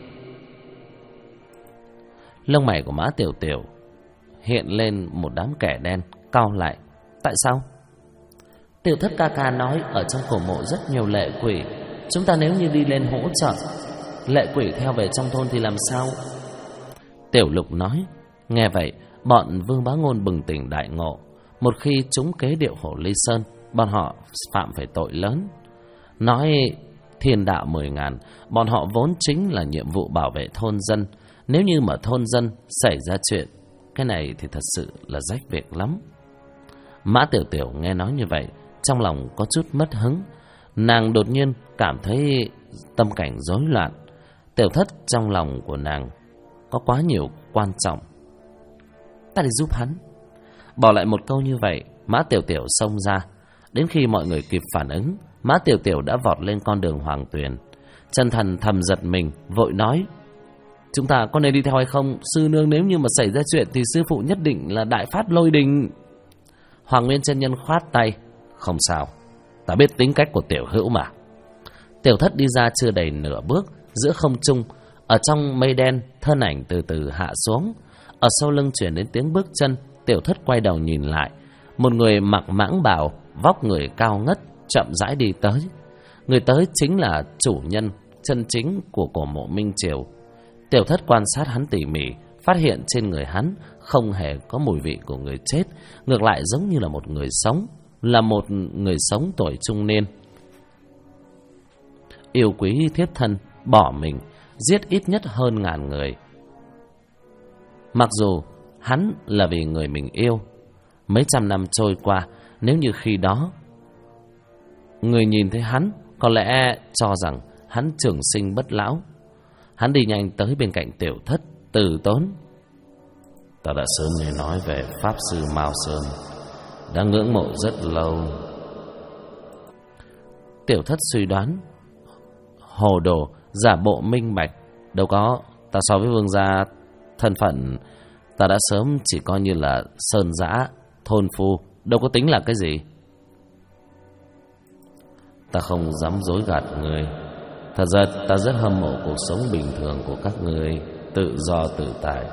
Lông mày của Mã Tiểu Tiểu hiện lên một đám kẻ đen, cau lại. Tại sao? Tiểu Thất ca ca nói ở trong cổ mộ rất nhiều lệ quỷ, chúng ta nếu như đi lên hỗ trợ, lệ quỷ theo về trong thôn thì làm sao? Tiểu Lục nói. Nghe vậy, bọn Vương Bá Ngôn bừng tỉnh đại ngộ. Một khi trúng kế điệu Hổ Ly Sơn, bọn họ phạm phải tội lớn. Nói thiên đạo 10.000, bọn họ vốn chính là nhiệm vụ bảo vệ thôn dân. Nếu như mà thôn dân xảy ra chuyện, cái này thì thật sự là rách việc lắm. Mã Tiểu Tiểu nghe nói như vậy, trong lòng có chút mất hứng. Nàng đột nhiên cảm thấy tâm cảnh rối loạn. Tiểu Thất trong lòng của nàng có quá nhiều quan trọng. Ta đi giúp hắn. Bỏ lại một câu như vậy, Mã Tiểu Tiểu xông ra. Đến khi mọi người kịp phản ứng, Mã Tiểu Tiểu đã vọt lên con đường Hoàng Tuyền. Chân Thần thầm giật mình, vội nói. Chúng ta có nên đi theo hay không? Sư nương, nếu như mà xảy ra chuyện thì sư phụ nhất định là đại phát lôi đình. Hoàng Nguyên chân nhân khoát tay. Không sao, ta biết tính cách của tiểu hữu mà. Tiểu Thất đi ra chưa đầy nửa bước, giữa không trung, ở trong mây đen, thân ảnh từ từ hạ xuống. Ở sau lưng chuyển đến tiếng bước chân. Tiểu Thất quay đầu nhìn lại. Một người mặc mãng bào, vóc người cao ngất, chậm rãi đi tới. Người tới chính là chủ nhân chân chính của cổ mộ Minh Triều. Tiểu Thất quan sát hắn tỉ mỉ, phát hiện trên người hắn không hề có mùi vị của người chết, ngược lại giống như là một người sống, là một người sống tuổi trung niên. Yêu quý thiếp thân, bỏ mình, giết ít nhất hơn 1000 người. Mặc dù hắn là vì người mình yêu. Mấy trăm năm trôi qua, nếu như khi đó người nhìn thấy hắn, có lẽ cho rằng hắn trường sinh bất lão. Hắn đi nhanh tới bên cạnh Tiểu Thất, từ tốn. Ta đã sớm nghe nói về Pháp Sư Mao Sơn, đã ngưỡng mộ rất lâu. Tiểu Thất suy đoán, hồ đồ, giả bộ minh bạch. Đâu có, Ta so với vương gia, thân phận ta đã sớm chỉ coi như là sơn dã, thôn phu, đâu có tính là cái gì. Ta không dám dối gạt người. Thật ra ta rất hâm mộ cuộc sống bình thường của các người, tự do tự tại.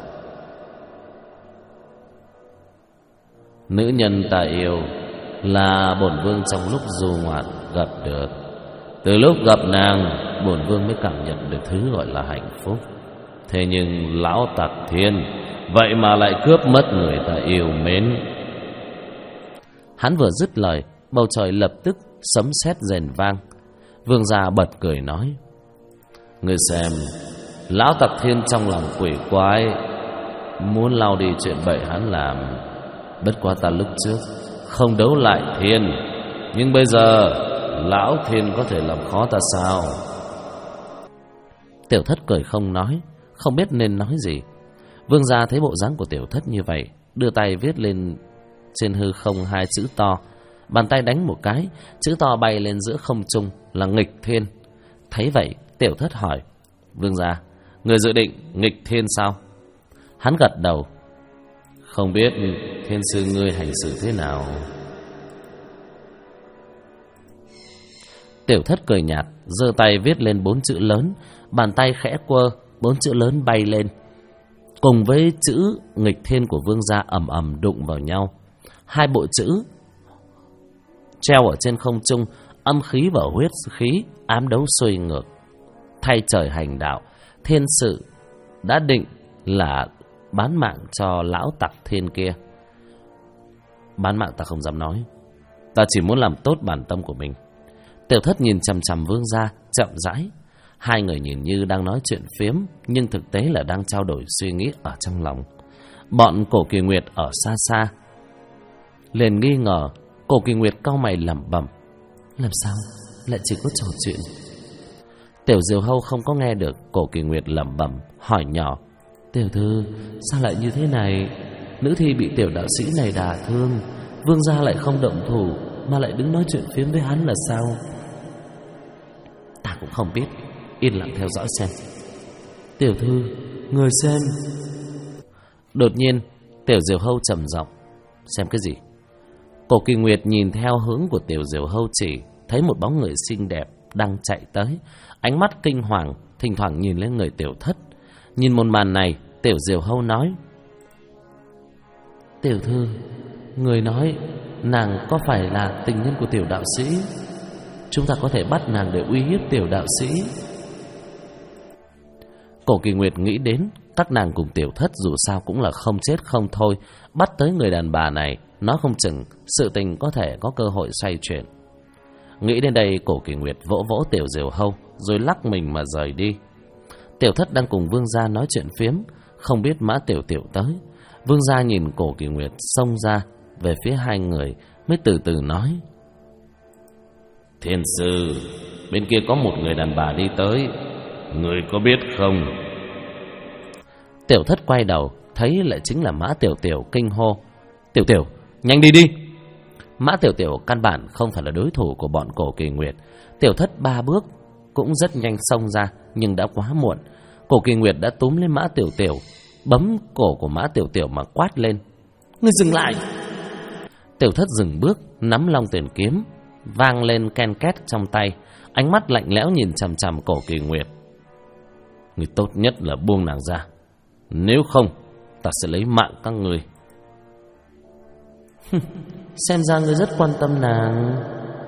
Nữ nhân ta yêu là bổn vương trong lúc du ngoạn gặp được. Từ lúc gặp nàng, bổn vương mới cảm nhận được thứ gọi là hạnh phúc. Thế nhưng lão tặc thiên vậy mà lại cướp mất người ta yêu mến. Hắn vừa dứt lời, bầu trời lập tức sấm sét rền vang. Vương gia bật cười nói: Ngươi xem, lão tặc thiên trong lòng quỷ quái, muốn lau đi chuyện bậy hắn làm. Bất quá ta lúc trước không đấu lại thiên, nhưng bây giờ lão thiên có thể làm khó ta sao? Tiểu Thất cười không nói, không biết nên nói gì. Vương gia thấy bộ dáng của Tiểu Thất như vậy, đưa tay viết lên trên hư không 2 chữ to. Bàn tay đánh một cái, chữ to bay lên giữa không trung là nghịch thiên. Thấy vậy, Tiểu Thất hỏi: Vương gia, người dự định nghịch thiên sao? Hắn gật đầu: Không biết thiên sư ngươi hành xử thế nào? Tiểu Thất cười nhạt, giơ tay viết lên 4 chữ lớn. Bàn tay khẽ quơ, 4 chữ lớn bay lên, cùng với chữ nghịch thiên của vương gia ầm ầm đụng vào nhau. 2 bộ chữ treo ở trên không trung, âm khí và huyết khí ám đấu xuôi ngược. Thay trời hành đạo, thiên sự đã định là bán mạng cho lão tặc thiên kia. Bán mạng ta không dám nói, ta chỉ muốn làm tốt bản tâm của mình. Tiểu Thất nhìn chằm chằm vương gia, chậm rãi. 2 người nhìn như đang nói chuyện phiếm, nhưng thực tế là đang trao đổi suy nghĩ ở trong lòng. Bọn Cổ Kỳ Nguyệt ở xa xa liền nghi ngờ. Cổ Kỳ Nguyệt cau mày lẩm bẩm: Làm sao lại chỉ có trò chuyện? Tiểu Diều Hâu không có nghe được Cổ Kỳ Nguyệt lẩm bẩm, hỏi nhỏ: Tiểu thư, sao lại như thế này? Nữ thi bị tiểu đạo sĩ này đả thương, vương gia lại không động thủ mà lại đứng nói chuyện phiếm với hắn là sao? Ta cũng không biết, yên lặng theo dõi xem. Tiểu thư, người xem. Đột nhiên Tiểu Diều Hâu trầm giọng: Xem cái gì? Cổ Kỳ Nguyệt nhìn theo hướng của Tiểu Diều Hâu chỉ, thấy một bóng người xinh đẹp đang chạy tới, ánh mắt kinh hoàng, thỉnh thoảng nhìn lên người Tiểu Thất. Nhìn một màn này, Tiểu Diều Hâu nói: Tiểu thư, người nói nàng có phải là tình nhân của tiểu đạo sĩ? Chúng ta có thể bắt nàng để uy hiếp tiểu đạo sĩ. Cổ Kỳ Nguyệt nghĩ đến các nàng cùng Tiểu Thất dù sao cũng là không chết không thôi, bắt tới người đàn bà này, nó không chừng sự tình có thể có cơ hội xoay chuyển. Nghĩ đến đây, Cổ Kỳ Nguyệt vỗ vỗ Tiểu Diều Hâu rồi lắc mình mà rời đi. Tiểu Thất đang cùng vương gia nói chuyện phiếm, không biết Mã Tiểu Tiểu tới. Vương gia nhìn Cổ Kỳ Nguyệt xông ra về phía 2 người, mới từ từ nói: Thiên sư, bên kia có một người đàn bà đi tới, người có biết không? Tiểu Thất quay đầu, thấy lại chính là Mã Tiểu Tiểu, kinh hô: Tiểu Tiểu, nhanh đi đi! Mã Tiểu Tiểu căn bản không phải là đối thủ của bọn Cổ Kỳ Nguyệt. Tiểu Thất 3 bước cũng rất nhanh xông ra, nhưng đã quá muộn. Cổ Kỳ Nguyệt đã túm lên Mã Tiểu Tiểu, bấm cổ của Mã Tiểu Tiểu mà quát lên: Ngươi dừng lại! Tiểu Thất dừng bước, nắm long tuyển kiếm vang lên ken két trong tay, ánh mắt lạnh lẽo nhìn chằm chằm Cổ Kỳ Nguyệt. Ngươi tốt nhất là buông nàng ra, nếu không ta sẽ lấy mạng các ngươi. Xem ra ngươi rất quan tâm nàng.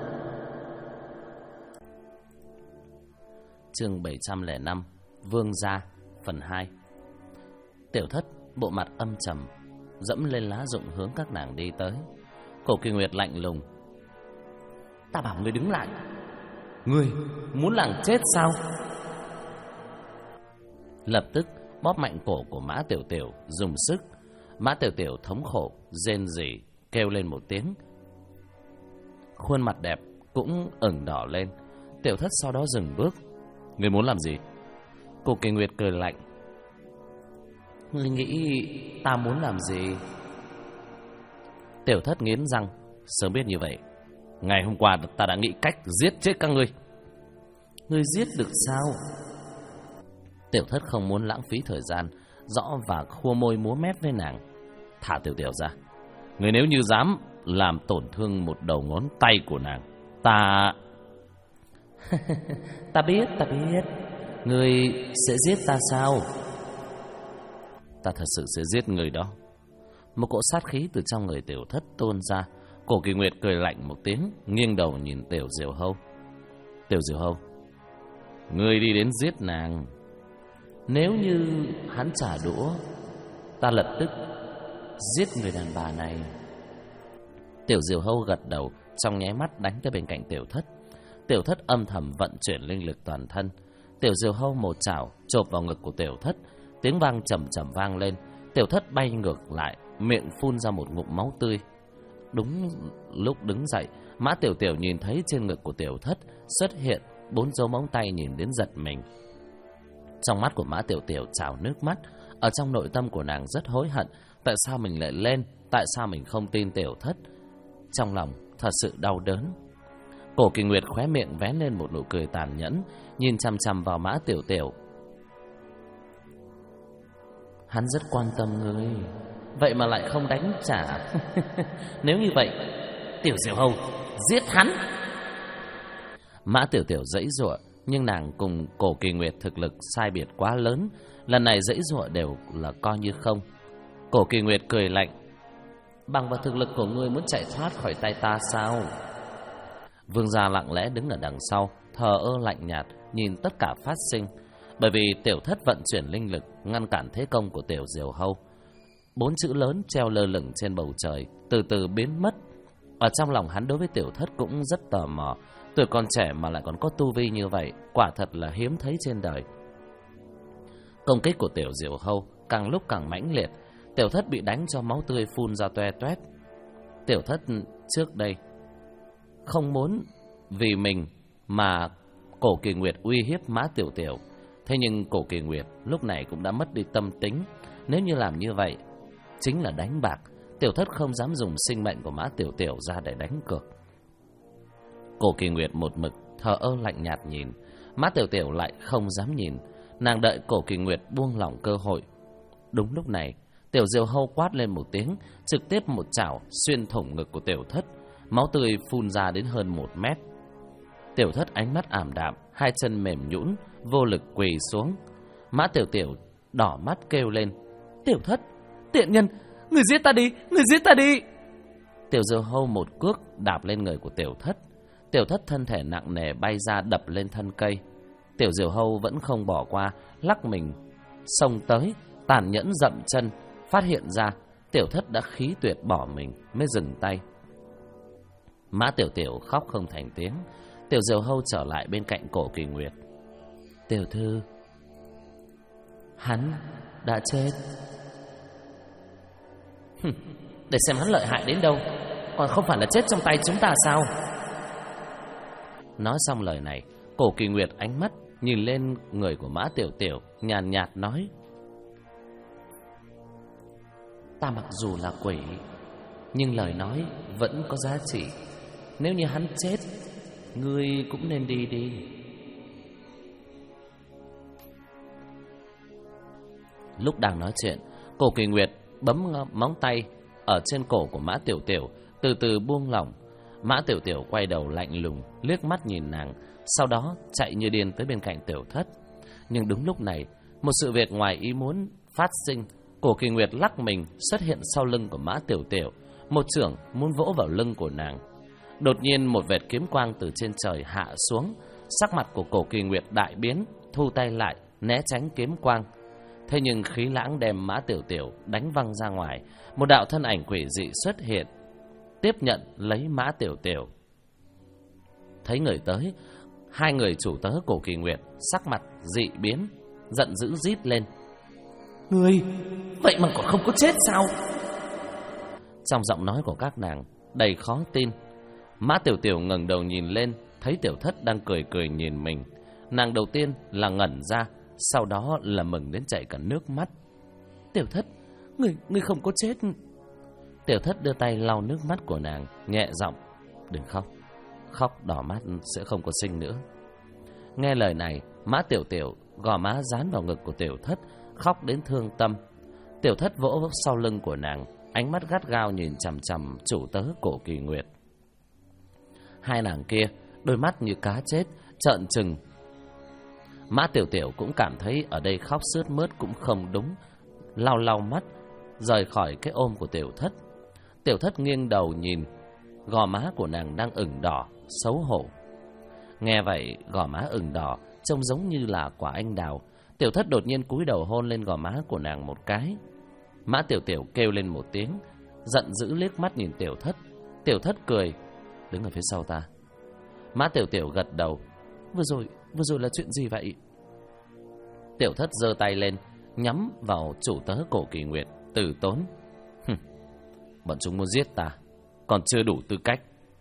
Chương 705, Vương gia, phần 2. Tiểu Thất bộ mặt âm trầm, dẫm lên lá rụng hướng các nàng đi tới. Cổ Kỳ Nguyệt lạnh lùng: Ta bảo ngươi đứng lại, ngươi muốn nàng chết sao? Lập tức bóp mạnh cổ của Mã Tiểu Tiểu, dùng sức. Mã Tiểu Tiểu thống khổ rên rỉ, kêu lên một tiếng, khuôn mặt đẹp cũng ửng đỏ lên. Tiểu Thất sau đó dừng bước. Ngươi muốn làm gì? Cổ Kỳ Nguyệt cười lạnh: Ngươi nghĩ ta muốn làm gì? Tiểu Thất nghiến răng: Sớm biết như vậy, ngày hôm qua ta đã nghĩ cách giết chết các ngươi. Ngươi giết được sao? Tiểu Thất không muốn lãng phí thời gian rõ và khua môi múa mép với nàng. Thả Tiểu Tiểu ra. Người nếu như dám làm tổn thương một đầu ngón tay của nàng, ta... Ta biết. Người sẽ giết ta sao? Ta thật sự sẽ giết người đó. Một cỗ sát khí từ trong người Tiểu Thất tuôn ra. Cổ Kỳ Nguyệt cười lạnh một tiếng, nghiêng đầu nhìn Tiểu Diều Hâu. Tiểu Diều Hâu, ngươi đi đến giết nàng. Nếu như hắn trả đũa, ta lập tức giết người đàn bà này. Tiểu Diều Hâu gật đầu, trong nháy mắt đánh tới bên cạnh Tiểu Thất. Tiểu Thất âm thầm vận chuyển linh lực toàn thân. Tiểu Diều Hâu một chảo chộp vào ngực của Tiểu Thất, tiếng vang trầm trầm vang lên. Tiểu Thất bay ngược lại, miệng phun ra một ngụm máu tươi. Đúng lúc đứng dậy, Mã Tiểu Tiểu nhìn thấy trên ngực của Tiểu Thất xuất hiện 4 dấu móng tay, nhìn đến giật mình. Trong mắt của Mã Tiểu Tiểu trào nước mắt. Ở trong nội tâm của nàng rất hối hận. Tại sao mình lại lên? Tại sao mình không tin Tiểu Thất? Trong lòng thật sự đau đớn. Cổ Kỳ Nguyệt khóe miệng vén lên một nụ cười tàn nhẫn, nhìn chằm chằm vào Mã Tiểu Tiểu. Hắn rất quan tâm ngươi, vậy mà lại không đánh trả. Nếu như vậy, Tiểu Diều Hâu, giết hắn. Mã Tiểu Tiểu giãy giụa, nhưng nàng cùng Cổ Kỳ Nguyệt thực lực sai biệt quá lớn, lần này giãy giụa đều là coi như không. Cổ Kỳ Nguyệt cười lạnh. Bằng vào thực lực của ngươi muốn chạy thoát khỏi tay ta sao? Vương gia lặng lẽ đứng ở đằng sau, thờ ơ lạnh nhạt nhìn tất cả phát sinh. Bởi vì Tiểu Thất vận chuyển linh lực ngăn cản thế công của Tiểu Diều Hâu. 4 chữ lớn treo lơ lửng trên bầu trời từ từ biến mất. Ở trong lòng hắn đối với Tiểu Thất cũng rất tò mò. Tuổi còn trẻ mà lại còn có tu vi như vậy, quả thật là hiếm thấy trên đời. Công kích của Tiểu Diều Hâu càng lúc càng mãnh liệt. Tiểu Thất bị đánh cho máu tươi phun ra toe toét. Tiểu Thất trước đây không muốn vì mình mà Cổ Kỳ Nguyệt uy hiếp Mã Tiểu Tiểu. Thế nhưng Cổ Kỳ Nguyệt lúc này cũng đã mất đi tâm tính. Nếu như làm như vậy chính là đánh bạc. Tiểu Thất không dám dùng sinh mệnh của Mã Tiểu Tiểu ra để đánh cược. Cổ Kỳ Nguyệt một mực thờ ơ lạnh nhạt nhìn. Mã Tiểu Tiểu lại không dám nhìn. Nàng đợi Cổ Kỳ Nguyệt buông lỏng cơ hội. Đúng lúc này, Tiểu Diều Hâu quát lên một tiếng, trực tiếp một chảo xuyên thủng ngực của Tiểu Thất. Máu tươi phun ra đến hơn 1 mét. Tiểu Thất ánh mắt ảm đạm, hai chân mềm nhũn, vô lực quỳ xuống. Mã Tiểu Tiểu đỏ mắt kêu lên. Tiểu Thất, tiện nhân, người giết ta đi, người giết ta đi. Tiểu Diều Hâu một cước đạp lên người của Tiểu Thất. Tiểu Thất thân thể nặng nề bay ra đập lên thân cây. Tiểu Diều Hâu vẫn không bỏ qua, lắc mình xông tới, tàn nhẫn dậm chân. Phát hiện ra Tiểu Thất đã khí tuyệt bỏ mình mới dừng tay. Mã Tiểu Tiểu khóc không thành tiếng. Tiểu Diều Hâu trở lại bên cạnh Cổ Kỳ Nguyệt. Tiểu thư, hắn đã chết. Để xem hắn lợi hại đến đâu, còn không phải là chết trong tay chúng ta sao? Nói xong lời này, Cổ Kỳ Nguyệt ánh mắt nhìn lên người của Mã Tiểu Tiểu, nhàn nhạt nói. Ta mặc dù là quỷ, nhưng lời nói vẫn có giá trị. Nếu như hắn chết, ngươi cũng nên đi đi. Lúc đang nói chuyện, Cổ Kỳ Nguyệt bấm móng tay ở trên cổ của Mã Tiểu Tiểu, từ từ buông lỏng. Mã Tiểu Tiểu quay đầu lạnh lùng, liếc mắt nhìn nàng, sau đó chạy như điên tới bên cạnh Tiểu Thất. Nhưng đúng lúc này, một sự việc ngoài ý muốn phát sinh. Cổ Kỳ Nguyệt lắc mình xuất hiện sau lưng của Mã Tiểu Tiểu, một chưởng muốn vỗ vào lưng của nàng. Đột nhiên một vệt kiếm quang từ trên trời hạ xuống. Sắc mặt của Cổ Kỳ Nguyệt đại biến, thu tay lại né tránh kiếm quang. Thế nhưng khí lãng đem Mã Tiểu Tiểu đánh văng ra ngoài. Một đạo thân ảnh quỷ dị xuất hiện, tiếp nhận lấy Mã Tiểu Tiểu. Thấy người tới, hai người chủ tớ Cổ Kỳ Nguyệt sắc mặt dị biến, giận dữ rít lên. Ngươi, vậy mà còn không có chết sao? Trong giọng nói của các nàng đầy khó tin. Mã Tiểu Tiểu ngẩng đầu nhìn lên, thấy Tiểu Thất đang cười cười nhìn mình. Nàng đầu tiên là ngẩn ra, sau đó là mừng đến chảy cả nước mắt. Tiểu Thất, ngươi không có chết. Tiểu Thất đưa tay lau nước mắt của nàng, nhẹ giọng. Đừng khóc, khóc đỏ mắt sẽ không có sinh nữa. Nghe lời này, Mã Tiểu Tiểu gò má dán vào ngực của Tiểu Thất, khóc đến thương tâm. Tiểu Thất vỗ sau lưng của nàng, ánh mắt gắt gao nhìn chằm chằm chủ tớ Cổ Kỳ Nguyệt. Hai nàng kia, đôi mắt như cá chết, trợn trừng. Mã Tiểu Tiểu cũng cảm thấy ở đây khóc sướt mướt cũng không đúng, lau lau mắt, rời khỏi cái ôm của Tiểu Thất. Tiểu Thất nghiêng đầu nhìn, gò má của nàng đang ửng đỏ, xấu hổ. Nghe vậy, gò má ửng đỏ trông giống như là quả anh đào. Tiểu Thất đột nhiên cúi đầu hôn lên gò má của nàng một cái. Mã Tiểu Tiểu kêu lên một tiếng, giận dữ liếc mắt nhìn Tiểu Thất. Tiểu Thất cười, đứng ở phía sau ta. Mã Tiểu Tiểu gật đầu. Vừa rồi là chuyện gì vậy? Tiểu Thất giơ tay lên, nhắm vào chủ tớ Cổ Kỳ Nguyệt, từ tốn. Bọn chúng muốn giết ta, còn chưa đủ tư cách.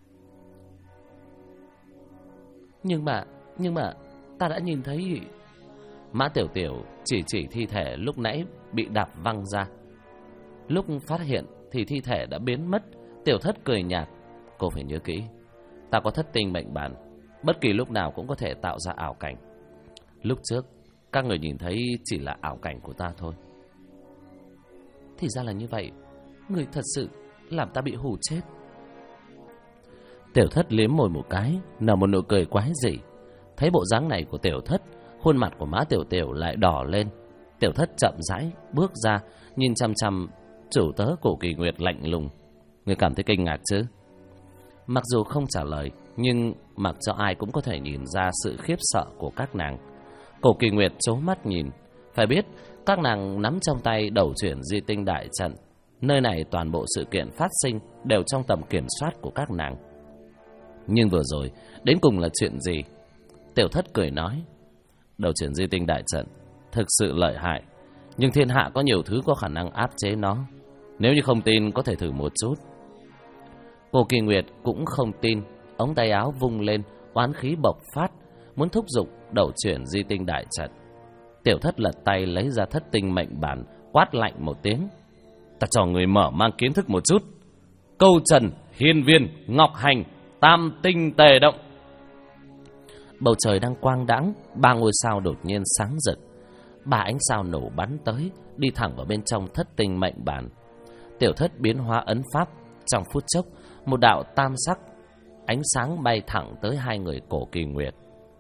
Nhưng mà ta đã nhìn thấy. Mã Tiểu Tiểu chỉ thi thể lúc nãy bị đạp văng ra. Lúc phát hiện thì thi thể đã biến mất. Tiểu Thất cười nhạt, cô phải nhớ kỹ, ta có thất tinh mệnh bản, bất kỳ lúc nào cũng có thể tạo ra ảo cảnh. Lúc trước các người nhìn thấy chỉ là ảo cảnh của ta thôi. Thì ra là như vậy, người thật sự làm ta bị hù chết. Tiểu Thất liếm môi một cái, nở một nụ cười quái dị. Thấy bộ dáng này của Tiểu Thất, khuôn mặt của Mã Tiểu Tiểu lại đỏ lên. Tiểu Thất chậm rãi bước ra, nhìn chăm chăm chủ tớ Cổ Kỳ Nguyệt lạnh lùng. Người cảm thấy kinh ngạc chứ? Mặc dù không trả lời, nhưng mặc cho ai cũng có thể nhìn ra sự khiếp sợ của các nàng. Cổ Kỳ Nguyệt trố mắt nhìn. Phải biết, các nàng nắm trong tay đầu chuyển di tinh đại trận. Nơi này toàn bộ sự kiện phát sinh đều trong tầm kiểm soát của các nàng. Nhưng vừa rồi, đến cùng là chuyện gì? Tiểu Thất cười nói, đầu chuyển di tinh đại trận thực sự lợi hại, nhưng thiên hạ có nhiều thứ có khả năng áp chế nó. Nếu như không tin, có thể thử một chút. Cổ Kỳ Nguyệt cũng không tin, ống tay áo vung lên, oán khí bộc phát, muốn thúc giục đầu chuyển di tinh đại trận. Tiểu Thất lật tay lấy ra thất tinh mệnh bản, quát lạnh một tiếng. Ta cho người mở mang kiến thức một chút. Câu trần, hiên viên, ngọc hành, tam tinh tề động. Bầu trời đang quang đãng, 3 ngôi sao đột nhiên sáng rực. 3 ánh sao nổ bắn tới, đi thẳng vào bên trong thất tinh mệnh bản. Tiểu Thất biến hóa ấn pháp, trong phút chốc, một đạo tam sắc ánh sáng bay thẳng tới hai người Cổ Kỳ Nguyệt.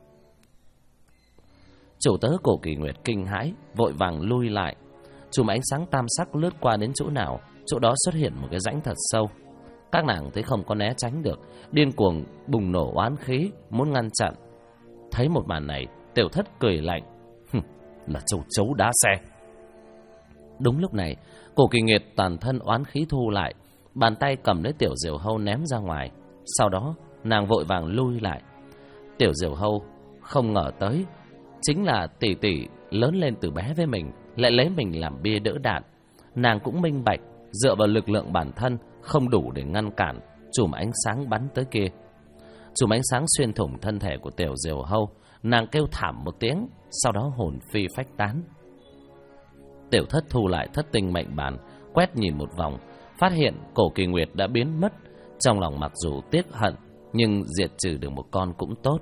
Chủ tớ Cổ Kỳ Nguyệt kinh hãi, vội vàng lui lại. Chùm ánh sáng tam sắc lướt qua đến chỗ nào, chỗ đó xuất hiện một cái rãnh thật sâu. Các nàng thấy không có né tránh được, điên cuồng bùng nổ oán khí, muốn ngăn chặn. Thấy một màn này, Tiểu Thất cười lạnh, là châu chấu đá xe. Đúng lúc này, Cổ Kỳ Nguyệt toàn thân oán khí thu lại, bàn tay cầm lấy Tiểu Diều Hâu ném ra ngoài. Sau đó, nàng vội vàng lui lại. Tiểu Diều Hâu không ngờ tới, chính là tỷ tỷ lớn lên từ bé với mình, lại lấy mình làm bia đỡ đạn. Nàng cũng minh bạch, dựa vào lực lượng bản thân không đủ để ngăn cản chùm ánh sáng bắn tới kia. Chùm ánh sáng xuyên thủng thân thể của Tiểu Diều Hâu, nàng kêu thảm một tiếng, sau đó hồn phi phách tán. Tiểu Thất thu lại thất tinh mệnh bản, quét nhìn một vòng, phát hiện Cổ Kỳ Nguyệt đã biến mất. Trong lòng mặc dù tiếc hận, nhưng diệt trừ được một con cũng tốt.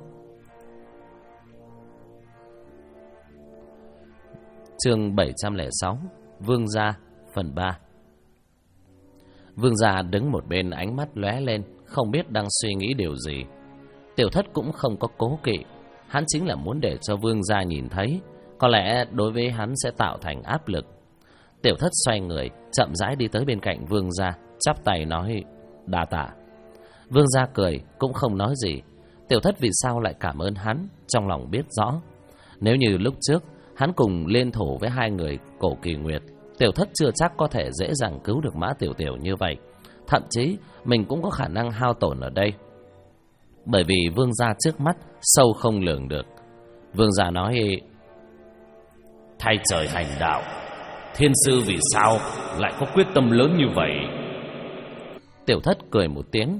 Chương 706, Vương gia, phần 3. Vương gia đứng một bên, ánh mắt lóe lên, không biết đang suy nghĩ điều gì. Tiểu Thất cũng không có cố kỵ, hắn chính là muốn để cho Vương gia nhìn thấy, có lẽ đối với hắn sẽ tạo thành áp lực. Tiểu Thất xoay người, chậm rãi đi tới bên cạnh Vương gia, chắp tay nói, đa tạ. Vương gia cười, cũng không nói gì. Tiểu Thất vì sao lại cảm ơn hắn, trong lòng biết rõ. Nếu như lúc trước hắn cùng liên thủ với hai người Cổ Kỳ Nguyệt, Tiểu Thất chưa chắc có thể dễ dàng cứu được Mã Tiểu Tiểu như vậy. Thậm chí mình cũng có khả năng hao tổn ở đây. Bởi vì Vương gia trước mắt sâu không lường được. Vương gia nói, thay trời hành đạo, thiên sư vì sao lại có quyết tâm lớn như vậy? Tiểu Thất cười một tiếng.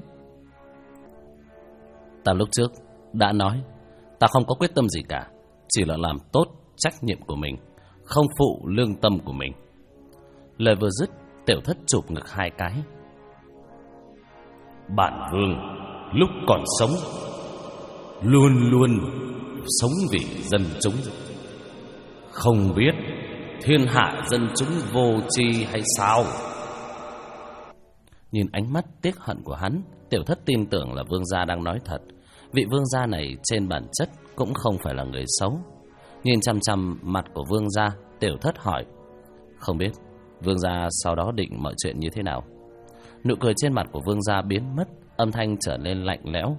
Ta lúc trước đã nói, ta không có quyết tâm gì cả, chỉ là làm tốt trách nhiệm của mình, không phụ lương tâm của mình. Lời vừa dứt, Tiểu Thất chụp ngực hai cái. Bản vương lúc còn sống luôn luôn sống vì dân chúng. Không biết thiên hạ dân chúng vô tri hay sao? Nhìn ánh mắt tiếc hận của hắn, Tiểu Thất tin tưởng là Vương gia đang nói thật. Vị vương gia này trên bản chất cũng không phải là người xấu. Nhìn chăm chăm mặt của vương gia, Tiểu Thất hỏi: không biết vương gia sau đó định mọi chuyện như thế nào? Nụ cười trên mặt của vương gia biến mất, âm thanh trở nên lạnh lẽo.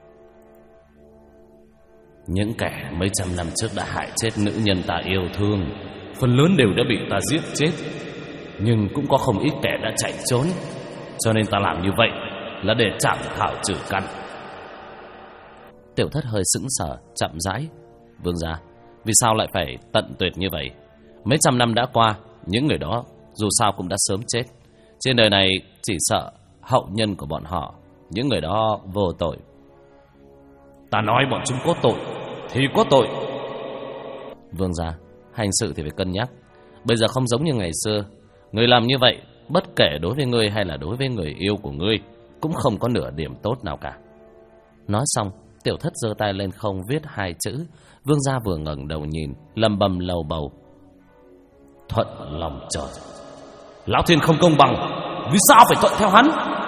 Những kẻ mấy trăm năm trước đã hại chết nữ nhân ta yêu thương, phần lớn đều đã bị ta giết chết. Nhưng cũng có không ít kẻ đã chạy trốn, cho nên ta làm như vậy là để chảm thảo trừ căn. Tiểu Thất hơi sững sờ, chậm rãi: vương gia, vì sao lại phải tận tuyệt như vậy? Mấy trăm năm đã qua, những người đó dù sao cũng đã sớm chết. Trên đời này chỉ sợ hậu nhân của bọn họ, những người đó vô tội. Ta nói bọn chúng có tội thì có tội. Vương gia, hành sự thì phải cân nhắc. Bây giờ không giống như ngày xưa. Người làm như vậy, bất kể đối với ngươi hay là đối với người yêu của ngươi, cũng không có nửa điểm tốt nào cả. Nói xong, Tiểu Thất giơ tay lên không viết 2 chữ. Vương gia vừa ngẩng đầu nhìn, lầm bầm lầu bầu: thuận lòng trời. Lão thiên không công bằng, vì sao phải thuận theo hắn?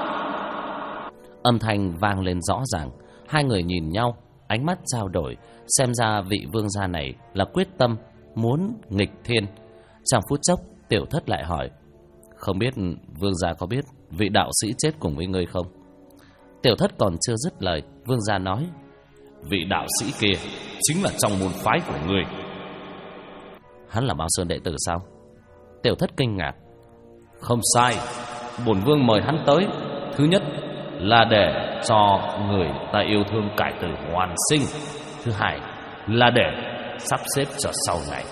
Âm thanh vang lên rõ ràng. Hai người nhìn nhau, ánh mắt trao đổi. Xem ra vị vương gia này là quyết tâm muốn nghịch thiên. Trong phút chốc, Tiểu Thất lại hỏi: không biết vương gia có biết vị đạo sĩ chết cùng với ngươi không? Tiểu Thất còn chưa dứt lời, vương gia nói: vị đạo sĩ kia chính là trong môn phái của ngươi. Hắn là Bao Sơn đệ tử sao? Tiểu Thất kinh ngạc. Không sai, bổn vương mời hắn tới, thứ nhất là để cho người ta yêu thương cải tử hoàn sinh, thứ hai là để sắp xếp cho sau này.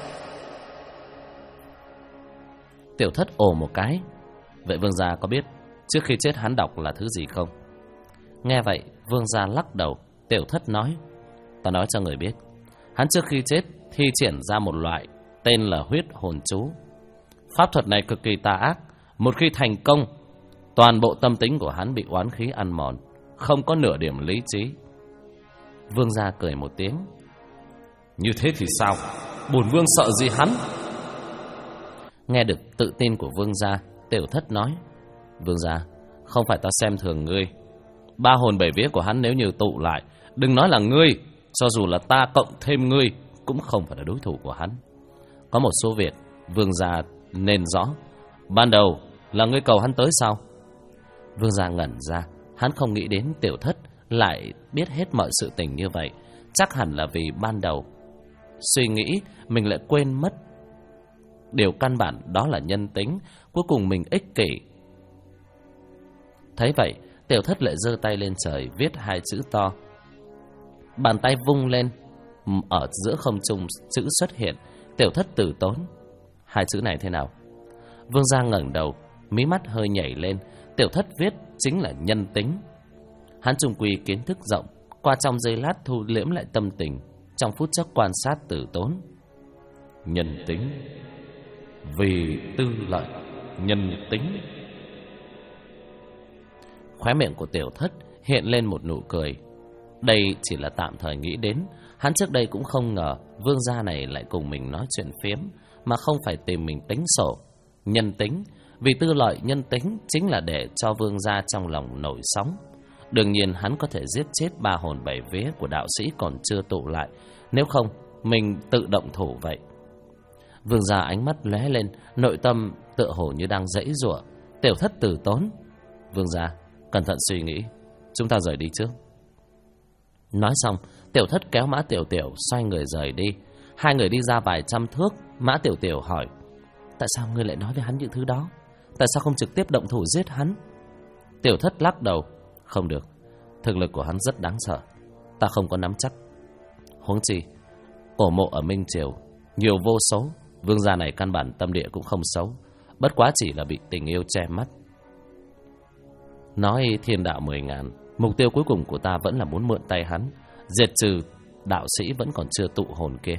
Tiểu Thất ồ một cái. Vậy vương gia có biết trước khi chết hắn đọc là thứ gì không? Nghe vậy, vương gia lắc đầu. Tiểu Thất nói: ta nói cho người biết, hắn trước khi chết thi triển ra một loại tên là huyết hồn chú. Pháp thuật này cực kỳ tà ác. Một khi thành công, toàn bộ tâm tính của hắn bị oán khí ăn mòn, không có nửa điểm lý trí. Vương gia cười một tiếng: như thế thì sao? Bổn vương sợ gì hắn? Nghe được tự tin của vương gia, Tiểu Thất nói: vương gia, không phải ta xem thường ngươi. 3 hồn 7 vía của hắn nếu như tụ lại, đừng nói là ngươi, cho dù là ta cộng thêm ngươi cũng không phải là đối thủ của hắn. Có một số việc vương gia nên rõ. Ban đầu là ngươi cầu hắn tới sao? Vương gia ngẩn ra. Hắn không nghĩ đến Tiểu Thất lại biết hết mọi sự tình như vậy. Chắc hẳn là vì ban đầu suy nghĩ mình lại quên mất điều căn bản, đó là nhân tính. Cuối cùng mình ích kỷ. Thấy vậy, Tiểu Thất lại giơ tay lên trời, viết 2 chữ to. Bàn tay vung lên, ở giữa không trung chữ xuất hiện: Tiểu Thất Tử Tốn. 2 chữ này thế nào? Vương gia ngẩng đầu, mí mắt hơi nhảy lên. Tiểu Thất viết chính là nhân tính. Hắn trung quy kiến thức rộng, qua trong giây lát thu liễm lại tâm tình, trong phút chốc quan sát Tử Tốn. Nhân tính, vì tư lợi, nhân tính. Khóe miệng của Tiểu Thất hiện lên một nụ cười. Đây chỉ là tạm thời nghĩ đến. Hắn trước đây cũng không ngờ vương gia này lại cùng mình nói chuyện phiếm, mà không phải tìm mình tính sổ. Nhân tính, vì tư lợi nhân tính chính là để cho vương gia trong lòng nổi sóng. Đương nhiên hắn có thể giết chết 3 hồn 7 vía của đạo sĩ còn chưa tụ lại. Nếu không, mình tự động thủ vậy. Vương gia ánh mắt lóe lên, nội tâm tựa hồ như đang giãy giụa. Tiểu Thất Tử Tốn. Vương gia, cẩn thận suy nghĩ, chúng ta rời đi trước. Nói xong, Tiểu Thất kéo Mã Tiểu Tiểu xoay người rời đi. 2 người đi ra vài trăm thước. Mã Tiểu Tiểu hỏi: tại sao ngươi lại nói với hắn những thứ đó? Tại sao không trực tiếp động thủ giết hắn? Tiểu Thất lắc đầu: không được, thực lực của hắn rất đáng sợ, ta không có nắm chắc. Huống chi cổ mộ ở Minh Triều nhiều vô số, vương gia này căn bản tâm địa cũng không xấu, bất quá chỉ là bị tình yêu che mắt. Nói thiên đạo 10.000, mục tiêu cuối cùng của ta vẫn là muốn mượn tay hắn diệt trừ đạo sĩ vẫn còn chưa tụ hồn kia.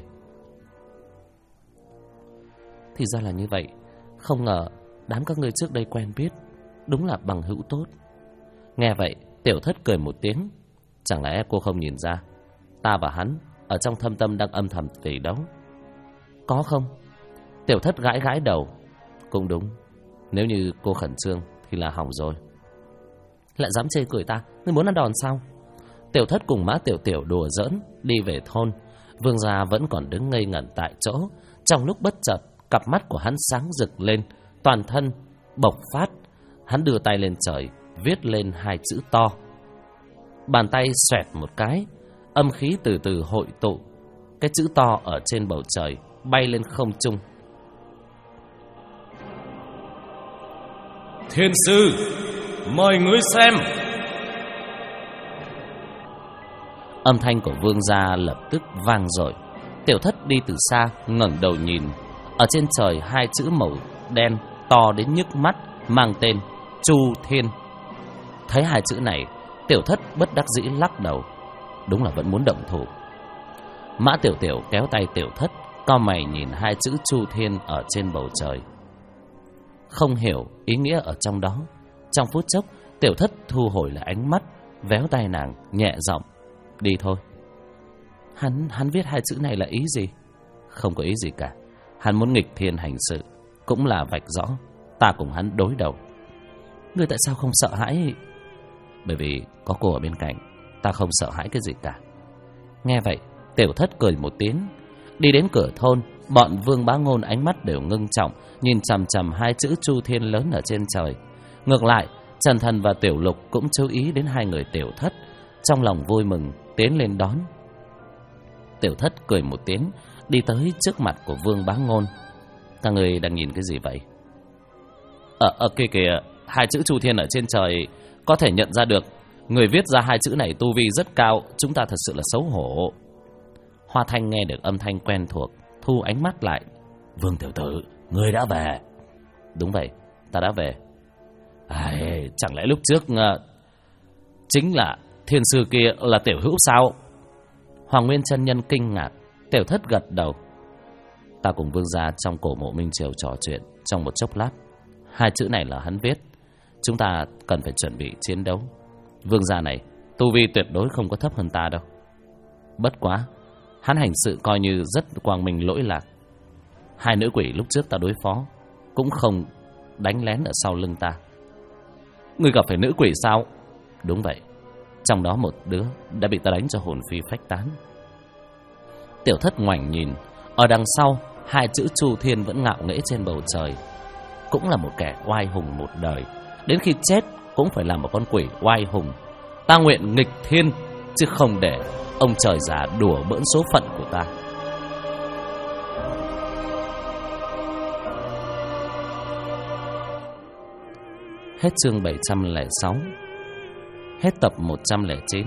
Thì ra là như vậy. Không ngờ đám các ngươi trước đây quen biết, đúng là bằng hữu tốt. Nghe vậy, Tiểu Thất cười một tiếng: chẳng lẽ cô không nhìn ra ta và hắn ở ở trong thâm tâm đang âm thầm tỉ đấu. Có không? Tiểu Thất gãi gãi đầu. Cũng đúng, nếu như cô khẩn trương thì là hỏng rồi. Lại dám chê cười ta, ngươi muốn ăn đòn sao? Tiểu Thất cùng Mã Tiểu Tiểu đùa giỡn đi về thôn. Vương gia vẫn còn đứng ngây ngẩn tại chỗ. Trong lúc bất chợt, cặp mắt của hắn sáng rực lên, toàn thân bộc phát. Hắn đưa tay lên trời, viết lên 2 chữ to. Bàn tay xoẹt một cái, âm khí từ từ hội tụ. Cái chữ to ở trên bầu trời bay lên không trung. Thiên sư, mời ngươi xem. Âm thanh của Vương gia lập tức vang dội. Tiểu Thất đi từ xa ngẩng đầu nhìn. Ở trên trời 2 chữ màu đen to đến nhức mắt, mang tên Chu Thiên. Thấy 2 chữ này, Tiểu Thất bất đắc dĩ lắc đầu. Đúng là vẫn muốn động thủ. Mã Tiểu Tiểu kéo tay Tiểu Thất, cau mày nhìn 2 chữ Chu Thiên ở trên bầu trời, không hiểu ý nghĩa ở trong đó. Trong phút chốc, Tiểu Thất thu hồi lại ánh mắt, véo tay nàng nhẹ giọng. Đi thôi. Hắn viết 2 chữ này là ý gì? Không có ý gì cả. Hắn muốn nghịch thiên hành sự, cũng là vạch rõ ta cùng hắn đối đầu. Ngươi tại sao không sợ hãi? Bởi vì có cô ở bên cạnh, ta không sợ hãi cái gì cả. Nghe vậy, Tiểu Thất cười một tiếng. Đi đến cửa thôn, bọn Vương Bá Ngôn ánh mắt đều ngưng trọng, nhìn chằm chằm 2 chữ Chu Thiên lớn ở trên trời. Ngược lại, Trần Thần và Tiểu Lục cũng chú ý đến 2 người Tiểu Thất, trong lòng vui mừng tiến lên đón. Tiểu Thất cười một tiếng, đi tới trước mặt của Vương Bá Ngôn. Các người đang nhìn cái gì vậy? Ở kia kìa, 2 chữ Chu Thiên ở trên trời, có thể nhận ra được người viết ra 2 chữ này tu vi rất cao. Chúng ta thật sự là xấu hổ. Hoa Thanh nghe được âm thanh quen thuộc, thu ánh mắt lại. Vương tiểu tử, ngươi đã về? Đúng vậy, ta đã về. Chẳng lẽ lúc trước chính là thiên sư kia là Tiểu Hữu sao? Hoàng Nguyên chân nhân kinh ngạc. Tiểu Thất gật đầu. Ta cùng Vương gia trong cổ mộ Minh Triều trò chuyện trong một chốc lát. 2 chữ này là hắn viết. Chúng ta cần phải chuẩn bị chiến đấu. Vương gia này tu vi tuyệt đối không có thấp hơn ta đâu. Bất quá, hắn hành sự coi như rất quang minh lỗi lạc. 2 nữ quỷ lúc trước ta đối phó cũng không đánh lén ở sau lưng ta. Ngươi gặp phải nữ quỷ sao? Đúng vậy. Trong đó một đứa đã bị ta đánh cho hồn phi phách tán. Tiểu Thất ngoảnh nhìn. Ở đằng sau, 2 chữ Chu Thiên vẫn ngạo nghễ trên bầu trời. Cũng là một kẻ oai hùng một đời, đến khi chết cũng phải là một con quỷ oai hùng. Ta nguyện nghịch thiên, chứ không để ông trời già đùa bỡn số phận của ta. Hết chương 706. Hết tập 109.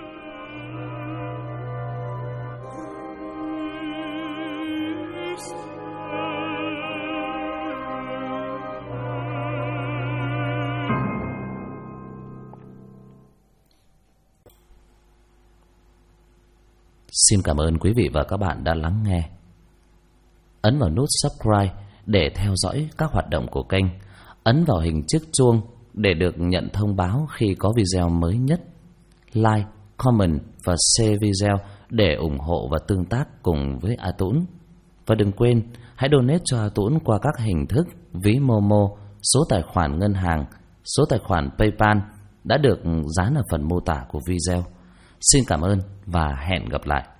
Xin cảm ơn quý vị và các bạn đã lắng nghe. Ấn vào nút subscribe để theo dõi các hoạt động của kênh. Ấn vào hình chiếc chuông để được nhận thông báo khi có video mới nhất. Like, comment và share video để ủng hộ và tương tác cùng với A Tũng. Và đừng quên, hãy donate cho A Tũng qua các hình thức ví Momo, số tài khoản ngân hàng, số tài khoản PayPal đã được dán ở phần mô tả của video. Xin cảm ơn và hẹn gặp lại.